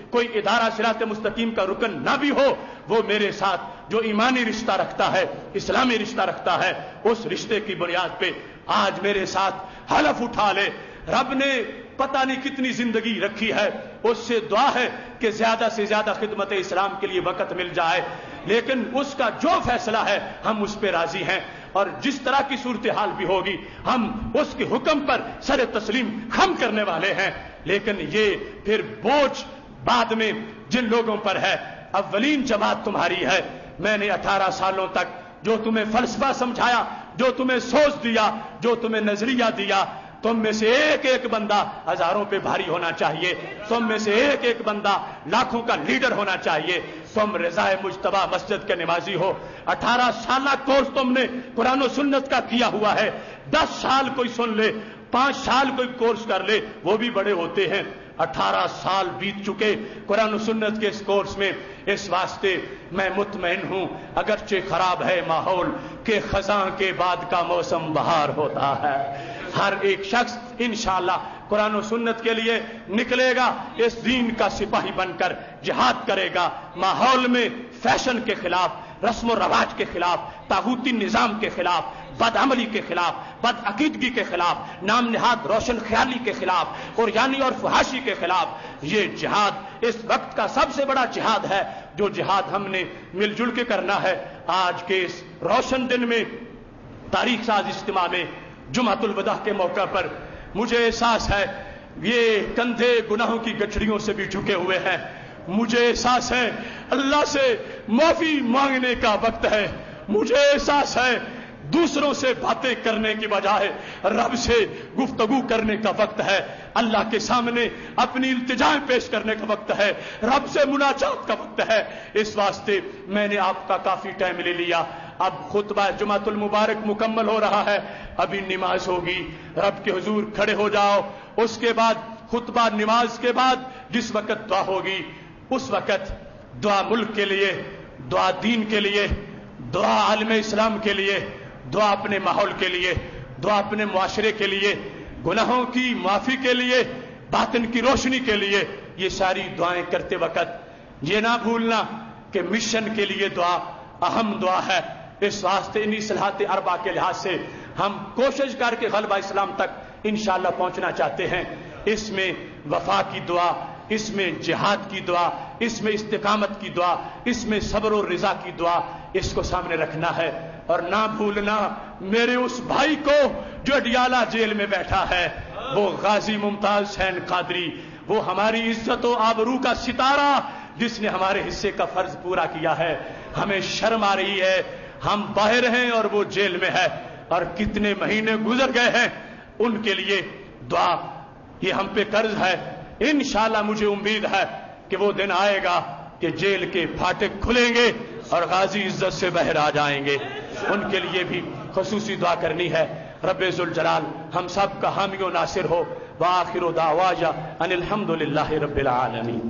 کوئی ادارہ صراط مستقیم کا رکن نہ بھی ہو، وہ میرے ساتھ جو ایمانی رشتہ رکھتا ہے، اسلامی رشتہ رکھتا ہے، اس رشتے کی بنیاد پہ آج میرے ساتھ حلف اٹھا لے۔ رب نے پتہ نہیں کتنی زندگی رکھی ہے، اس سے دعا ہے کہ زیادہ سے زیادہ خدمت اسلام کے لیے وقت مل جائے، لیکن اس کا جو فیصلہ ہے ہم اس پہ راضی ہیں، اور جس طرح کی صورتحال بھی ہوگی ہم اس کے حکم پر سر تسلیم خم کرنے والے ہیں۔ لیکن یہ پھر بوجھ بعد میں جن لوگوں پر ہے، اولین جماعت تمہاری ہے۔ میں نے 18 سالوں تک جو تمہیں فلسفہ سمجھایا، جو تمہیں سوچ دیا، جو تمہیں نظریہ دیا، تم میں سے ایک ایک بندہ ہزاروں پہ بھاری ہونا چاہیے، تم میں سے ایک ایک بندہ لاکھوں کا لیڈر ہونا چاہیے۔ تم رضائے مجتبیٰ مسجد کے نمازی ہو، 18 سالہ کورس تم نے قرآن و سنت کا کیا ہوا ہے، 10 سال کوئی سن لے، 5 سال کوئی کورس کر لے، وہ بھی بڑے ہوتے ہیں۔ 18 سال بیت چکے قرآن و سنت کے اس کورس میں، اس واسطے میں مطمئن ہوں اگرچہ خراب ہے ماحول کہ خزاں کے بعد کا موسم بہار ہوتا ہے۔ ہر ایک شخص انشاءاللہ قرآن و سنت کے لیے نکلے گا، اس دین کا سپاہی بن کر جہاد کرے گا، ماحول میں فیشن کے خلاف، رسم و رواج کے خلاف، طاغوتی نظام کے خلاف، بد عملی کے خلاف، بد عقیدگی کے خلاف، نام نہاد روشن خیالی کے خلاف، قریانی اور فحاشی کے خلاف۔ یہ جہاد اس وقت کا سب سے بڑا جہاد ہے، جو جہاد ہم نے مل جل کے کرنا ہے۔ آج کے اس روشن دن میں، تاریخ ساز اجتماع میں، جمعۃ الوداع کے موقع پر مجھے احساس ہے یہ کندھے گناہوں کی گچڑیوں سے بھی جھکے ہوئے ہیں۔ مجھے احساس ہے اللہ سے معافی مانگنے کا وقت ہے۔ مجھے احساس ہے دوسروں سے باتیں کرنے کی بجائے رب سے گفتگو کرنے کا وقت ہے، اللہ کے سامنے اپنی التجائیں پیش کرنے کا وقت ہے، رب سے مناجات کا وقت ہے۔ اس واسطے میں نے آپ کا کافی ٹائم لے لیا۔ اب خطبہ جمعۃ المبارک مکمل ہو رہا ہے، ابھی نماز ہوگی، رب کے حضور کھڑے ہو جاؤ۔ اس کے بعد خطبہ، نماز کے بعد جس وقت دعا ہوگی، اس وقت دعا ملک کے لیے، دعا دین کے لیے، دعا عالم اسلام کے لیے، دعا اپنے ماحول کے لیے، دعا اپنے معاشرے کے لیے، گناہوں کی معافی کے لیے، باطن کی روشنی کے لیے، یہ ساری دعائیں کرتے وقت یہ نہ بھولنا کہ مشن کے لیے دعا اہم دعا ہے۔ اس واسطے انہی صلاحات اربع کے لحاظ سے ہم کوشش کر کے غلبہ اسلام تک انشاءاللہ پہنچنا چاہتے ہیں۔ اس میں وفا کی دعا، اس میں جہاد کی دعا، اس میں استقامت کی دعا، اس میں صبر و رضا کی دعا، اس کو سامنے رکھنا ہے۔ اور نہ بھولنا میرے اس بھائی کو جو اڈیالہ جیل میں بیٹھا ہے، وہ غازی ممتاز حسین قادری، وہ ہماری عزت و آبرو کا ستارہ، جس نے ہمارے حصے کا فرض پورا کیا ہے۔ ہمیں شرم آ رہی ہے، ہم باہر ہیں اور وہ جیل میں ہے، اور کتنے مہینے گزر گئے ہیں۔ ان کے لیے دعا یہ ہم پہ قرض ہے۔ انشاءاللہ مجھے امید ہے کہ وہ دن آئے گا کہ جیل کے پھاٹک کھلیں گے اور غازی عزت سے باہر آ جائیں گے۔ ان کے لیے بھی خصوصی دعا کرنی ہے۔ رب ذوالجلال ہم سب کا حامی و ناصر ہو۔ وآخر دعوانا ان الحمد للہ رب العالمین۔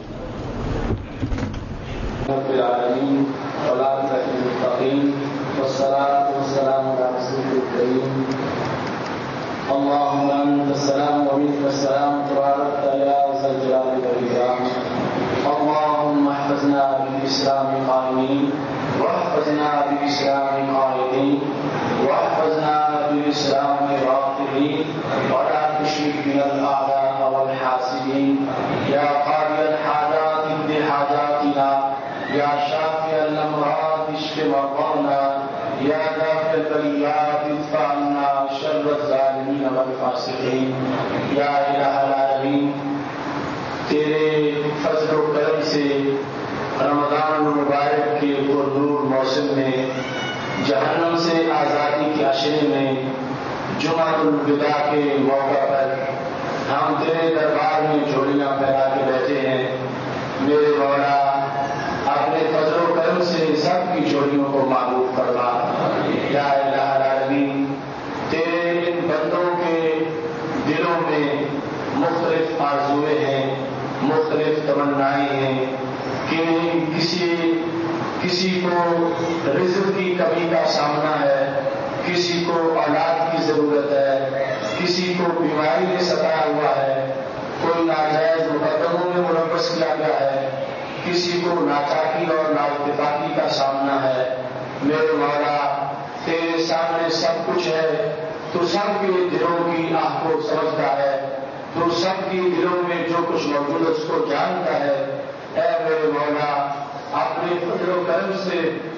رب العالمین والعاقبۃ للمتقین والصلاة والسلام علی رسول الکریم۔ اللهم انت السلام ومنك السلام تبارك يا ذا الجلال والاکرام۔ اللهم احفظنا بالاسلام قائمین واحفظنا بالاسلام قائدین واحفظنا بالاسلام راقدین ولا تشرك بنا الاعداء والحاسدین یا قاضی الحاجات اقض حاجاتنا یا شافی الامراض اشف مرضانا یا دافع البلیات ادفع عنا شر الظالمین والفاسقین۔ یا الہ العالمین، تیرے فضل و کرم سے رمضان المبارک کے پرنور موسم میں، جہنم سے آزادی کے عشرے میں، جمعۃ الوداع کے موقع پر ہم تیرے دربار میں جھولیاں پھیلا کے بیٹھے ہیں۔ میرے مولا، اپنے فضل و کرم سے سب کی جھولیوں کو معروف فرما۔ یا الہ العالمین، تیرے ان بندوں کے دلوں میں مختلف آرزوئیں ہیں، مختلف تمنائیں ہیں کہ کسی کو رزق کی کمی کا سامنا ہے، کسی کو اولاد کی ضرورت ہے، کسی کو بیماری میں ستایا ہوا ہے، کوئی ناجائز مقدموں میں ملوث کیا گیا ہے، کسی کو ناچاکی اور نااتفاقی کا سامنا ہے، میرے مولا تیرے سامنے سب کچھ ہے، تو سب کے دلوں کی آہ کو سمجھتا ہے، تو سب کی دلوں میں جو کچھ موجود ہے اس کو جانتا ہے۔ اے میرے مولا اپنے فضل و کرم سے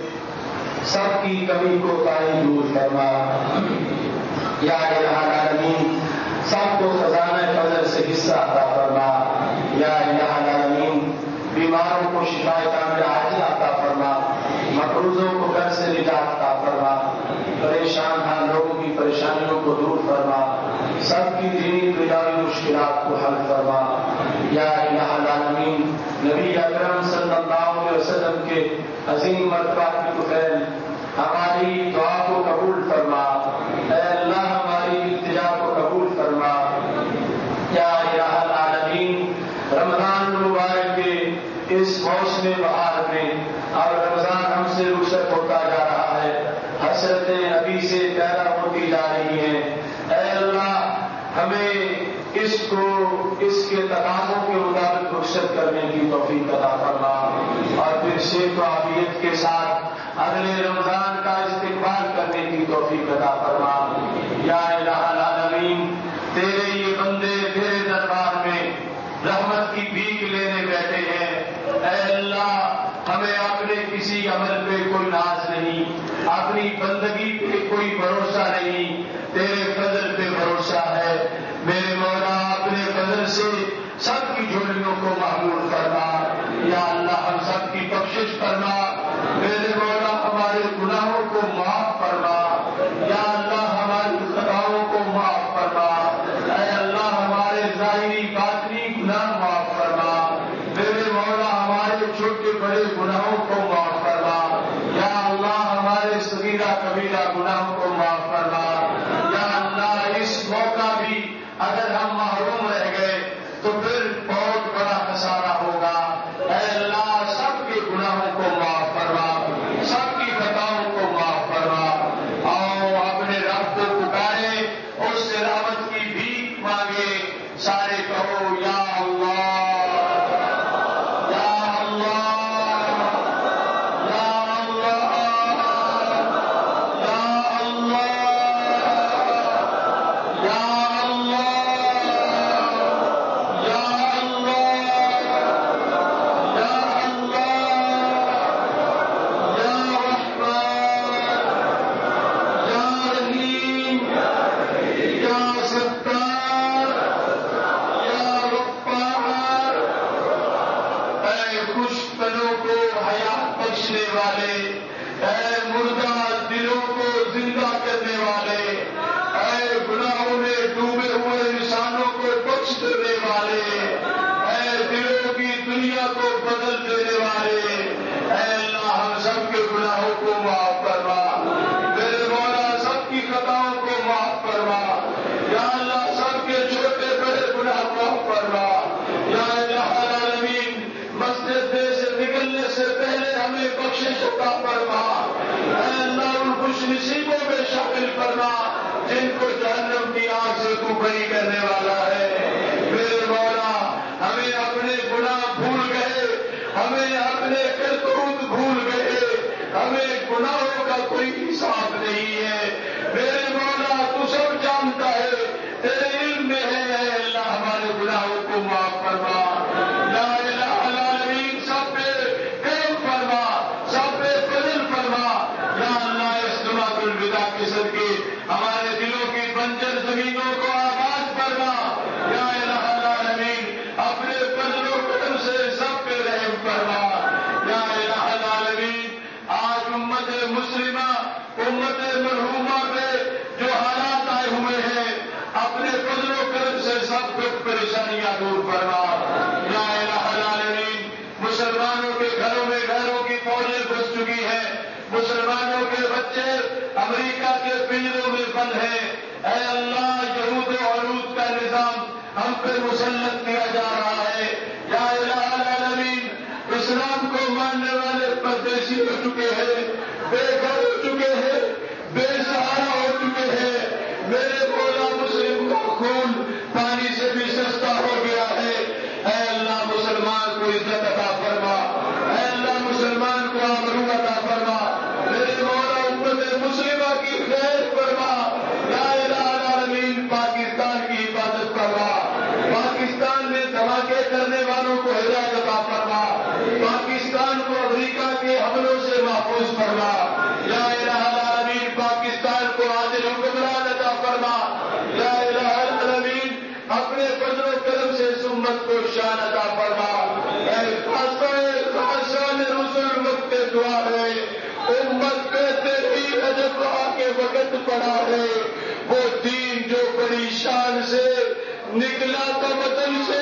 سب کی کمی کو تاری دور فرما، یا الہ العالمین سب کو خزانہ فضل سے حصہ عطا فرما، یا الہ العالمین بیماروں کو شفا کامل عاجل عطا فرما، مقروضوں کو قرض سے نجات عطا فرما، پریشان ہاں لوگوں کی پریشانیوں کو دور فرما، سب کی دینی دنیاوی مشکلات کو حل فرما، یا الہ العالمین نبی اکرم صلی اللہ علیہ وسلم کے عظیم مرتبہ کی طفیل ہماری دعا کو قبول فرما، اے اللہ ہماری التجا کو قبول فرما، یا الہ العالمین رمضان المبارک کے اس موسم بہار میں اور رمضان ہم سے رخصت ہوتا جا رہا ہے، حسرتیں ابھی سے پیدا ہوتی جا رہی ہیں، اے اللہ ہمیں اس کو اس کے تقاضوں کے مطابق رخصت کرنے کی توفیق عطا فرما، اور پھر صحت و عافیت کے ساتھ اگلے رمضان کا استقبال کرنے کی توفیق عطا فرما، یا الہ العالمین تیرے یہ بندے تیرے دربار میں رحمت کی بھیک لینے بیٹھے ہیں، اے اللہ ہمیں اپنے کسی عمل پہ کوئی ناز نہیں، اپنی بندگی پہ کوئی بھروسہ نہیں، تیرے فضل پہ بھروسہ ہے، میرے مولا اپنے فضل سے سب کی جھولیوں کو محمول فرما، یا اللہ ہم سب کی بخشش فرما، میرے مولا ہمارے گناہوں کو معاف فرما، یا اللہ ہماری خطاؤں کو معاف فرما، اے اللہ ہمارے ظاہری باطنی گناہ معاف فرما، میرے مولا ہمارے چھوٹے بڑے گناہوں کو معاف فرما، یا اللہ ہمارے صغیرہ کبیرہ گناہوں کو معاف فرما، یا اللہ اس موقع بھی اگر ہم محروم رہ گئے تو پھر بہت بڑا خسارہ ہوگا، اے اللہ سب کے گناہوں کو معاف فرما، سب کی خطاؤں کو معاف فرما، آؤ اپنے رب کو پکارے، اس سے رحمت کی بھیک مانگے، سارے کہو یا اللہ یا اللہ یا اللہ یا اللہ یا نصیبوں میں شامل فرما جن کو جہنم کی آگ سے تو بری کرنے والا ہے، میرے مولا ہمیں اپنے گناہ بھول گئے، ہمیں اپنے کرتوت بھول گئے، ہمیں گناہوں کا کوئی حساب نہیں ہے، میرے مولا تو سب جانتا ہے، تیرے علم میں ہے، اے اللہ ہمارے گناہوں کو معاف فرما، لا الہ الا العالمین سب پہ کرم فرما، سب پہ فضل فرما، یا اللہ اجتماع الوداع کے صدقے ہمارے دلوں کی بنجر زمینوں کو آباد فرما، یا الہ العالمین اپنے فضل و کرم سے سب پہ رحم فرما، یا الہ العالمین آج امت مسلمہ امت مرحومہ پہ جو حالات آئے ہوئے ہیں اپنے فضل و کرم سے سب کچھ پریشانیاں دور فرما، یا الہ العالمین مسلمانوں کے گھروں میں گھروں کی فوجیں گھس چکی ہیں، مسلمانوں کے بچے امریکہ کے پنجروں میں بند ہیں، اے اللہ یہود و عروج کا نظام ہم پہ مسلط کیا جا رہا ہے، یا الہ العالمین اسلام کو ماننے والے پردیسی ہو چکے ہیں، بے گھر ہو چکے ہیں، بے سہارا ہو چکے ہیں، میرے مولا مسلم کا خون پانی سے بھی سستا ہو گیا ہے، پڑا ہے، وہ دین جو بڑی شان سے نکلا تھا وطن سے،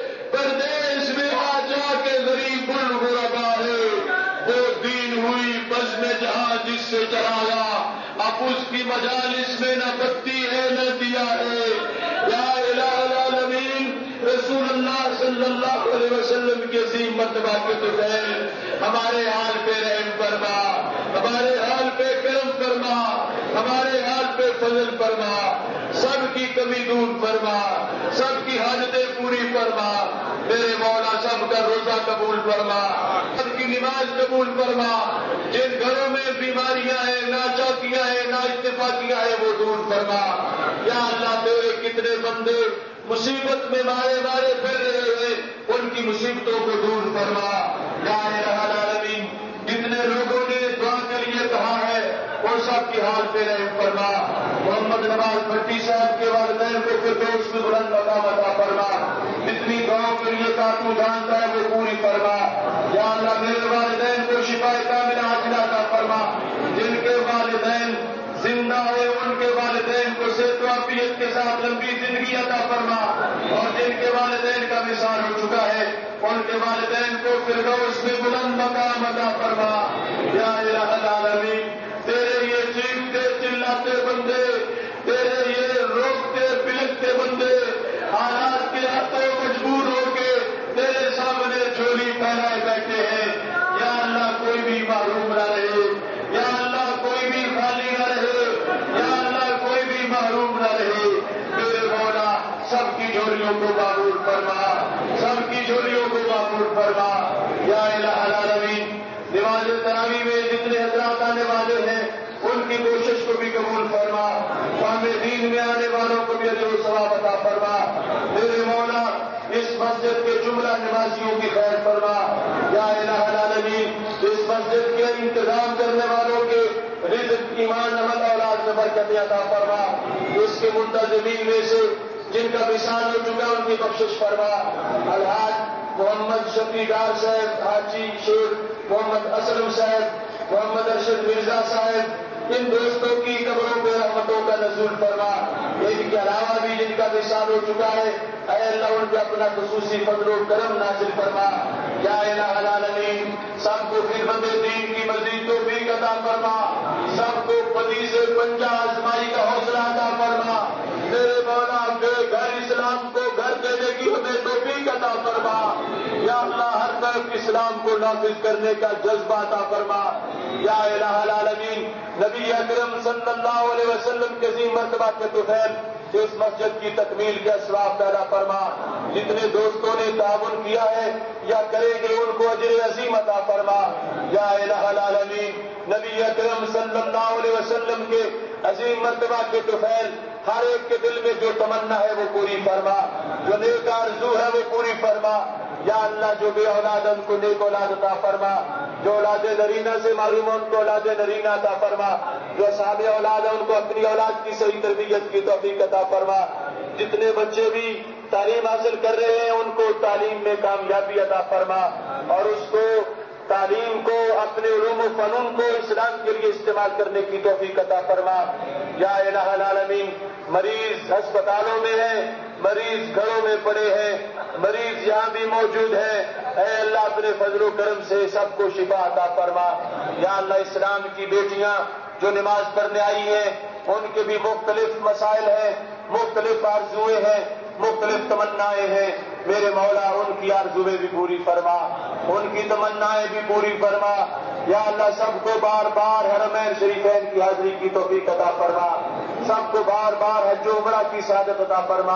پردیس میں آ جا کے غریب الغربا ہے، وہ دین ہوئی بزم جہاں جس سے چلایا، اب اس کی مجالس میں نہ بتی ہے نہ دیا ہے۔ یا الہ العالمین رسول اللہ صلی اللہ علیہ وسلم کی عظیم مرتبہ کے تفیل ہمارے حال پہ رحم فرما، ہمارے حال پہ کرم فرما، ہمارے حال پہ فضل فرما، سب کی کمی دور فرما، سب کی حاجتیں پوری فرما، میرے مولا سب کا روزہ قبول فرما، سب کی نماز قبول فرما، جن گھروں میں بیماریاں ہیں، ناچاکیاں ہیں، نا اتفاقیاں ہیں، وہ دور فرما۔ یا اللہ تیرے کتنے بندے مصیبت میں مارے مارے پھر رہے ہیں، ان کی مصیبتوں کو دور فرما۔ یا الہ العالمین جتنے لوگوں نے دعا کے لیے کہا ہے وہ سب کی حال پہ رحم فرما۔ محمد نواز بھٹی صاحب کے والدین کو فردوس میں بلند مقام عطا فرما، جتنی دعاؤں کے لیے تو جانتا ہے وہ پوری فرما۔ یا اللہ میرے والدین کو شفا کاملہ عاجلہ عطا فرما، جن کے والدین زندہ ہے ان کے والدین کو صحت و عافیت کے ساتھ لمبی زندگی عطا فرما، اور جن کے والدین کا وصال ہو چکا ہے ان کے والدین کو فردوس میں بلند مقام عطا فرما۔ یا الہ العالمین تیرے یہ چیختے چلاتے بندے، تیرے یہ روکتے پلکتے بندے حالات کے ہاتھوں مجبور ہو کے تیرے سامنے چوری پھیلائے بیٹھے ہیں۔ یا اللہ کوئی بھی محروم نہ رہے، یا اللہ کوئی بھی خالی نہ رہے، یا اللہ کوئی بھی محروم نہ رہے، میرے مولا سب کی جھولیوں کو معمور فرما، سب کی جھولیوں کو معمور فرما۔ یا الہ العالمین نماز تراویح میں جتنے حضرات آنے والے ہیں ان کی کوشش کو بھی قبول فرما، ہمیں دین میں آنے والوں کو بھی اجر و ثواب عطا فرما۔ میرے مولا اس مسجد کے جملہ نمازیوں کی خیر فرما۔ یا الہ العالمین اس مسجد کے انتظام کرنے والوں کے رزق ایمان عمل اولاد میں برکت عطا فرما، اس کے منتظمین میں سے جن کا وصال ہو چکا ان کی بخشش فرما۔ الحاج محمد شفیع ڈار صاحب، حاجی شیخ محمد اسلم صاحب، محمد ارشد مرزا صاحب، ان دوستوں کی قبروں پہ رحمتوں کا نزول فرما۔ ان کے علاوہ بھی جن کا وصال ہو چکا ہے اے اللہ ان پہ اپنا خصوصی فضل و کرم نازل فرما۔ یا الہ العالمین سب کو خدمت دین کی مزید توفیق عطا فرما، سب کو بدی سے پنجہ آزمائی کا حوصلہ عطا فرما۔ میرے مولا بے گھر اسلام کو گھر دینے کی ہمیں توفیق عطا فرما۔ یا اللہ ہر طرف اسلام کو نافذ کرنے کا جذبہ عطا فرما۔ یا الہ العالمین نبی اکرم صلی اللہ علیہ وسلم کے عظیم مرتبہ کے طفیل اس مسجد کی تکمیل کے اسباب پیدا فرما۔ جتنے دوستوں نے تعاون کیا ہے یا کریں گے ان کو اجر عظیم عطا فرما۔ یا الہ العالمین نبی اکرم صلی اللہ علیہ وسلم کے عظیم مرتبہ کے طفیل ہر ایک کے دل میں جو تمنا ہے وہ پوری فرما، جو نیک آرزو ہے وہ پوری فرما۔ یا اللہ جو بے اولاد ان کو نیک اولاد عطا فرما، جو اولاد نرینہ سے معلوم ان کو اولاد نرینہ عطا فرما، جو صاحب اولاد ہے ان کو اپنی اولاد کی صحیح تربیت کی توفیق عطا فرما۔ جتنے بچے بھی تعلیم حاصل کر رہے ہیں ان کو تعلیم میں کامیابی عطا فرما، اور اس کو تعلیم کو اپنے علوم و فنون کو اسلام کے لیے استعمال کرنے کی توفیق عطا فرما۔ یا الہ العالمین مریض ہسپتالوں میں ہیں، مریض گھروں میں پڑے ہیں، مریض یہاں بھی موجود ہیں، اے اللہ اپنے فضل و کرم سے سب کو شفا عطا فرما۔ یا اللہ اسلام کی بیٹیاں جو نماز پڑھنے آئی ہیں ان کے بھی مختلف مسائل ہیں، مختلف آرزویں ہیں، مختلف تمنائیں ہیں، میرے مولا ان کی آرزویں بھی پوری فرما، ان کی تمنائیں بھی پوری فرما۔ یا اللہ سب کو بار بار حرمین شریفین کی حاضری کی توفیق عطا فرما، سب کو بار بار حج و عمرہ کی سعادت عطا فرما۔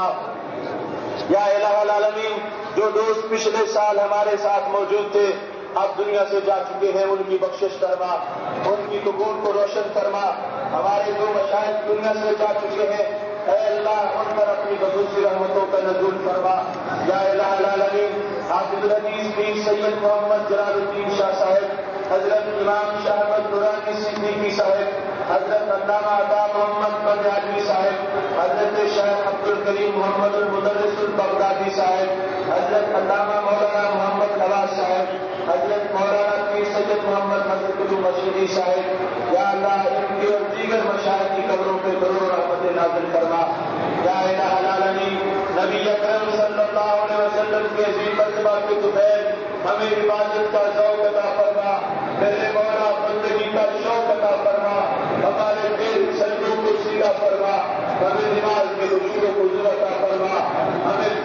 یا الہ العالمین جو دوست پچھلے سال ہمارے ساتھ موجود تھے اب دنیا سے جا چکے ہیں ان کی بخشش فرما، ان کی قبور کو روشن فرما۔ ہمارے جو مشائخ دنیا سے جا چکے ہیں اے اللہ ان پر اپنی خصوصی رحمتوں کا نزول فرما۔ یا الہ العالمین حافظ الحدیث پیر سید محمد جلال الدین شاہ صاحب، حضرت امام شاہ احمد نورانی صدیقی صاحب، حضرت علامہ عطا محمد بندیالوی صاحب، حضرت شیخ عبد الکریم محمد المدرس البغدادی صاحب، حضرت علامہ مولانا محمد نواز صاحب، حضرت مولانا پیر سید محمد حضرت المشیدی صاحب۔ یا اللہ ان کے اور دیگر مشائخ کی قبروں نبی اکرم صلی اللہ علیہ وسلم کے عظیم مرتبہ کے دوپہر ہمیں عبادت کا ذوق عطا فرما، میرے مولا بندگی کا شوق عطا فرما، ہمارے دل سجدوں کو سیدھا فرما، ہمیں نماز کے خشوع کو حضور عطا فرما، ہمیں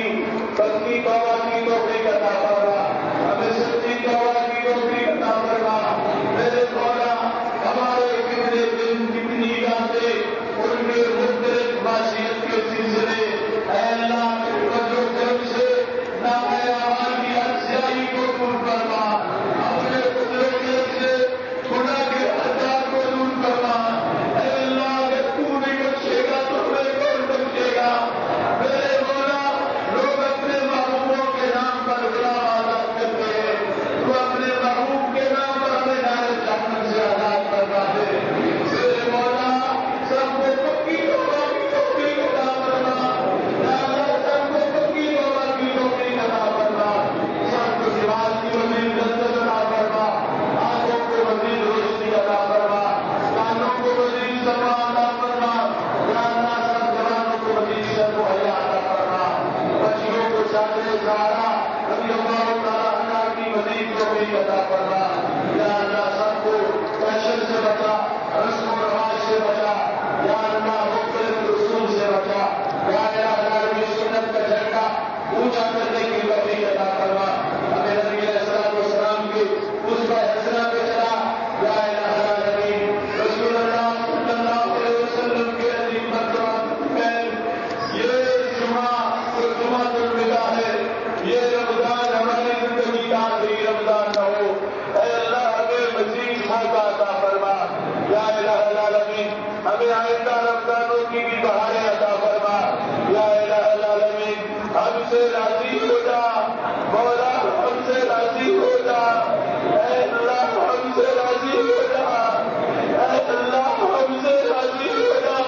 پکی توبہ کی توفیق عطا فرما، ہمیں سچی توبہ کی توفیق عطا فرما، میرے مولا ہمارے کتنے دن کتنی راتیں ان کے مختلف معصیت کے سلسلے اے اللہ کے فضل و کرم سے نامۂ اعمال کی افزائی کو دور فرما، اپنے فضل و کرم سے گناہ کے اثرات کو دور فرما، اے اللہ اگر تو نہیں بخشے گا تو ہمیں کون بخشے گا؟ میرے مولا لوگ اپنے محبوبوں کے نام پر غلام آزاد کرتے ہیں، تو اپنے محبوب کے نام پر ہمیں نار جہنم سے آزاد کروا دے۔ میرے مولا سب کو پکی توبہ کی توفیق عطا فرما، یا اللہ سب کو پکی توبہ کی توفیق عطا فرما، سب کو نماز کی مزید لذت عطا فرما، آنکھوں کو مزید روشنی عطا فرما، کانوں کو مزید سماع عطا فرما، یا اللہ سب جوانوں کو مزید شرم و حیا عطا فرما، بچیوں کو چادر سہارا رضی اللہ تعالیٰ عنہ کی مزید توفیق عطا فرما، یا اللہ سب کو فیشن سے بچا، رسم و رواج سے بچا، یا اللہ مختلف رسوم سے بچا، یا اللہ سنت کا جھنڈا اونچا کرنے کی توفیق عطا فرما، ہمیں نبی علیہ الصلوۃ والسلام کی اسوہ حسنہ پہ چلا، یا الہ العالمین رسول اللہ صلی اللہ علیہ وسلم کے عظیم مرتبہ میں یہ جمعہ الوداع ہے، یہ رمضان ہماری زندگی کا آخری رمضان نہ ہو، اے اللہ ہمیں مزید موقع عطا فرما، یا الہ العالمین ہمیں آئندہ رمضانوں کی بھی بہاریں عطا فرما، یا الہ العالمین ہم سے راضی ہو جا، مولا ہم سے راضی ہو جا، اے اللہ ہم سے راضی ہو جا، اے اللہ ہم سے راضی ہو جا،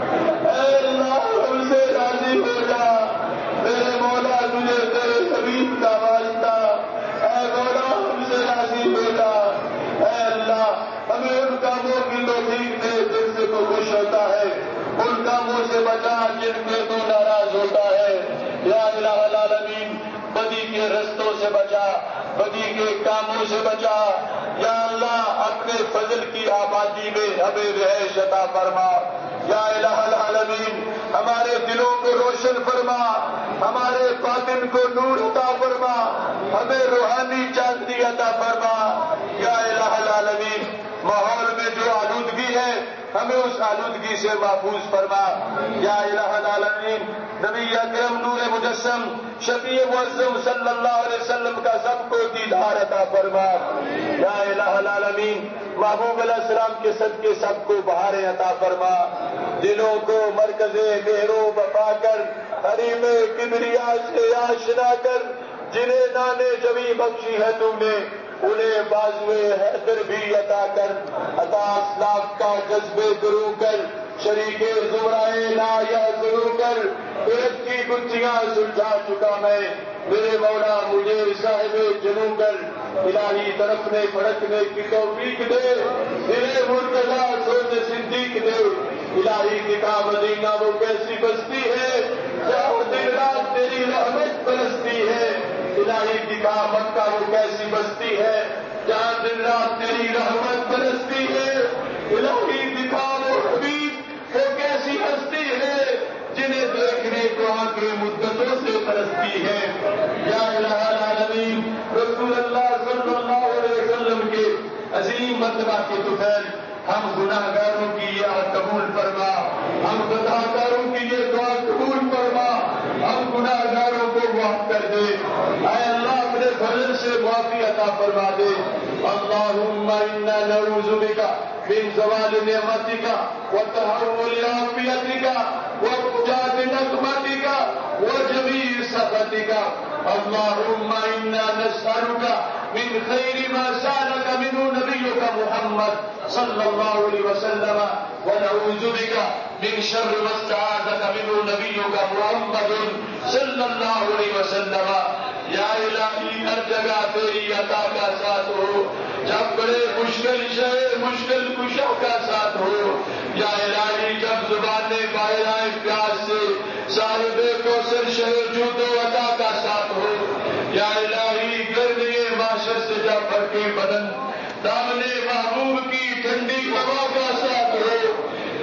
اے اللہ ہم سے راضی ہو جا، میرے مولا تجھے تیرے حبیب کا واسطہ، اے مولا ہم سے راضی ہو جا، اے اللہ ہمیں ان کاموں کی توفیق دے جن سے تو خوش ہوتا ہے، ان کاموں سے بچا جن میں تو ناراض ہوتا ہے، یا الہ العالمین بدی کے رستوں سے بچا، بدی کے کاموں سے بچا، یا اللہ اپنے فضل کی آبادی میں ہمیں رہائش عطا فرما، یا الہ العالمین ہمارے دلوں کو روشن فرما، ہمارے باطن کو نور عطا فرما، ہمیں روحانی چاندنی عطا فرما، یا الہ العالمین ماحول میں جو آلودگی ہے ہمیں اس آلودگی سے محفوظ فرما، یا الہ العالمین نبی اکرم نور مجسم شفیع معظم صلی اللہ علیہ وسلم کا سب کو دیدار عطا فرما، یا الہ العالمین محبوب علیہ السلام کے صدقے سب کو بہاریں عطا فرما، دلوں کو مرکز محروب پا کر حریم کبریا سے آشنا کر، جنہیں نانے جبی بخشی ہے تم نے انہیں بازوے حیدر بھی عطا کر، عطا اسلاف کا جذبے درو کر، شریک زمرائے لا یا ضرور کر، پیٹ کی گتھیاں سلجھا چکا میں، میرے مولا مجھے صاحب جنوں کر، الہی طرف نے پھڑکنے کی توفیق دے، انہیں مرتضیٰ سوچ صدیق دے، الہی دکھا مدینہ وہ کیسی بستی ہے جہاں دن رات تیری رحمت برستی ہے، الہی دکھا مکہ وہ کیسی بستی ہے جہاں دن رات تیری رحمت برستی ہے، الہی دکھا وہ حبیب وہ کیسی ہستی ہے جنہیں دیکھنے کو آنکھیں مدتوں سے برستی ہے، یا الہ العالمین رسول اللہ صلی اللہ علیہ وسلم کے عظیم مرتبہ کے دوپہر ہم گناہ گاروں کی یہ قبول فرما، ہم خطا کاروں کی یہ دعا قبول فرما، ہم گناہ گاروں کو معاف کر دے، اے اللہ اپنے فضل سے معافی عطا فرما دے، اللہم انا نعوذ بک من زوال نعمتک وتحول عافیتک وفجاء نقمتک وجمیع سخطک، اللہم انا نسألک من خیر ما سألک منہ نبیک محمد صلی اللہ علیہ وسلم ونعوذ بک من شر ما استعاذک منہ نبیک محمد صلی اللہ علیہ وسلم، یا الہی ہر جگہ تیری عطا کا ساتھ ہو، جب بڑے مشکل شے مشکل کشا کا ساتھ ہو، یا الہی جب زبانیں باہر آئے پیاس سے صاحب کوثر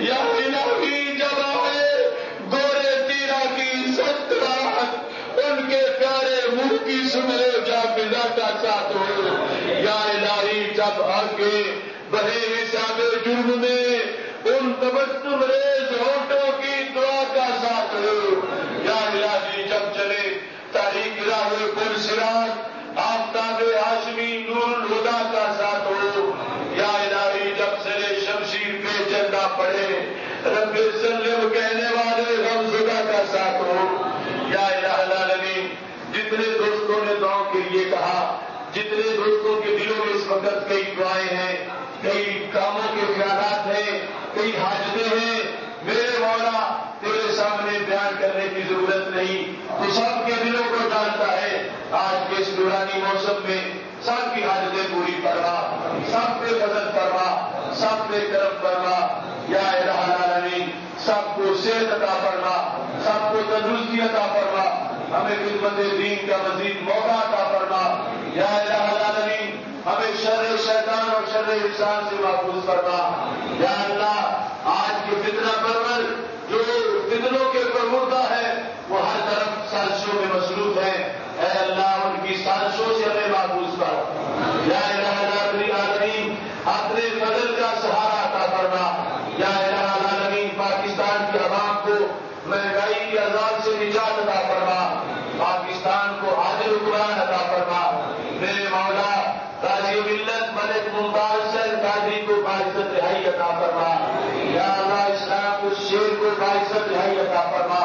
یا الہی جب آئے گورے تیرا کی سخت رات ان کے پیارے منہ کی سمرے جا بلا کا ساتھ ہو. یا الہی جب آگے بڑے حساب جرم میں ان تبسم ریز ہونٹوں کی دعا کا ساتھ ہو. یا الہی جب چلے تاریخ راہ پر سراج آفتاب ہاشمی نور الہدا کا ساتھ ہو. یا الہی جب چلے شمشیر پہ چلنا پڑے رب سلم کہنے والے غمزدہ کا ساتھ ہو. یا الہ العالمین جتنے دوستوں نے دعاؤں کے لیے کہا، جتنے دوستوں کے دلوں میں اس وقت کئی دعائیں ہیں، کئی کاموں کے خیالات ہیں، کئی حاجتیں ہیں، میرے مولا تیرے سامنے بیان کرنے کی ضرورت نہیں، تو سب کے دلوں کو جانتا ہے. آج کے اس نورانی موسم میں سب کی حاجتیں پوری فرما، سب پہ فضل فرما، سب پہ کرم فرما. یا الہ العالمین سب کو صحت عطا فرما، سب کو تندرستی عطا فرما، ہمیں خدمت دین کا مزید موقع عطا فرما. یا الہ العالمین ہمیں شر شیطان اور شر انسان سے محفوظ فرما. یا اللہ آج کے فتنہ پرور جو فتنوں کے پروردہ ہے وہ ہر طرف سازشوں میں مصروف ہے، اے اللہ ان کی سازشوں سے ہمیں محفوظ کر. یا الہ العالمین اپنے فضل کا سہارا عطا فرما. یا الہ العالمین پاکستان کے عوام کو مہنگائی کی عذاب سے نجات عطا فرما، پاکستان کو عادل حکمران عطا فرما. میرے مولا قاضی ملت ملک ممتاز شہر قاضی کو باعزت رہائی عطا فرما. یا اللہ اسلام اس شیر کو باعزت رہائی عطا فرما.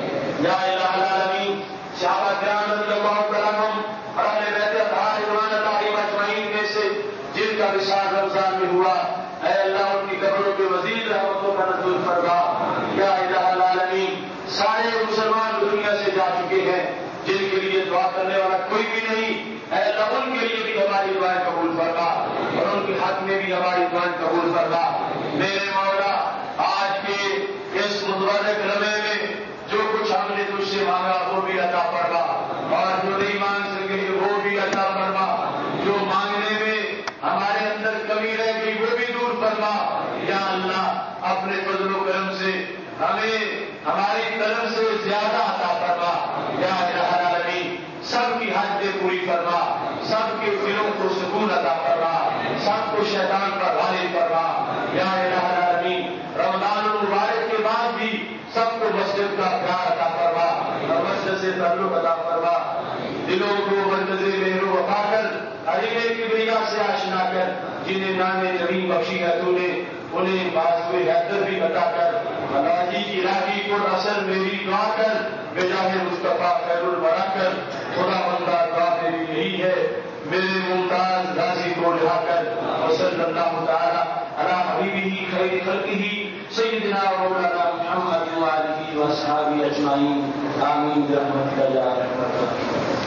یا الہ العالمین صحابہ کرام رضی اللہ عنہم اور اہل بیت اطہار رضوان اللہ علیہم اجمعین میں سے جن کا وصال رمضان میں ہوا، اے اللہ ان کی قبروں پہ مزید رحمتوں کا نزول فرما. یا الہ العالمین سارے مسلمان دنیا سے جا چکے ہیں جن کے لیے دعا کرنے والا کوئی بھی نہیں، اے اللہ ان کے لیے بھی ہماری دعائیں قبول فرما اور ان کے حق میں بھی ہماری دعائیں قبول فرما. میرے مولا آج کے اس مبارک لمحے میں جو کچھ ہم نے تجھ سے مانگا وہ بھی عطا فرما، اور جو نہیں مانگ سکے وہ بھی عطا فرما. جو مانگنے میں ہمارے اندر کمی رہ گئی وہ بھی دور فرما. یا اللہ اپنے فضل و کرم سے ہمیں ہماری طرف سے زیادہ عطا فرما. یا الہ العالمین سب کی حاجتیں پوری فرما، سب کے دلوں کو سکون عطا فرما، سب کو شیطان پر غالب فرما. یا الہ العالمین رمضان المبارک کے بعد بھی سب کو مسجد کا پیار عطا فرما اور مسجد سے تعلق عطا فرما. دلوں کو مرکز مہر و وفا کر علیمے کی بیا سے آشنا کر، جنہیں نام نبی بخشی ہے تو نے انہیں باز حیدر بھی عطا کر. راجی کی راجی کو اصل میری دعا کر، بجاہ مصطفیٰ خیر الورا کر. خدا بندہ دعا میری یہی ہے، میرے ممتاز غازی کو رہا کر. وصلی اللہ تعالی علی حبیبہ خیر خلقہ سیدنا و مولانا محمد وآلہ واصحابہ اجمعین. آمین برحمتک یا ارحم الراحمین.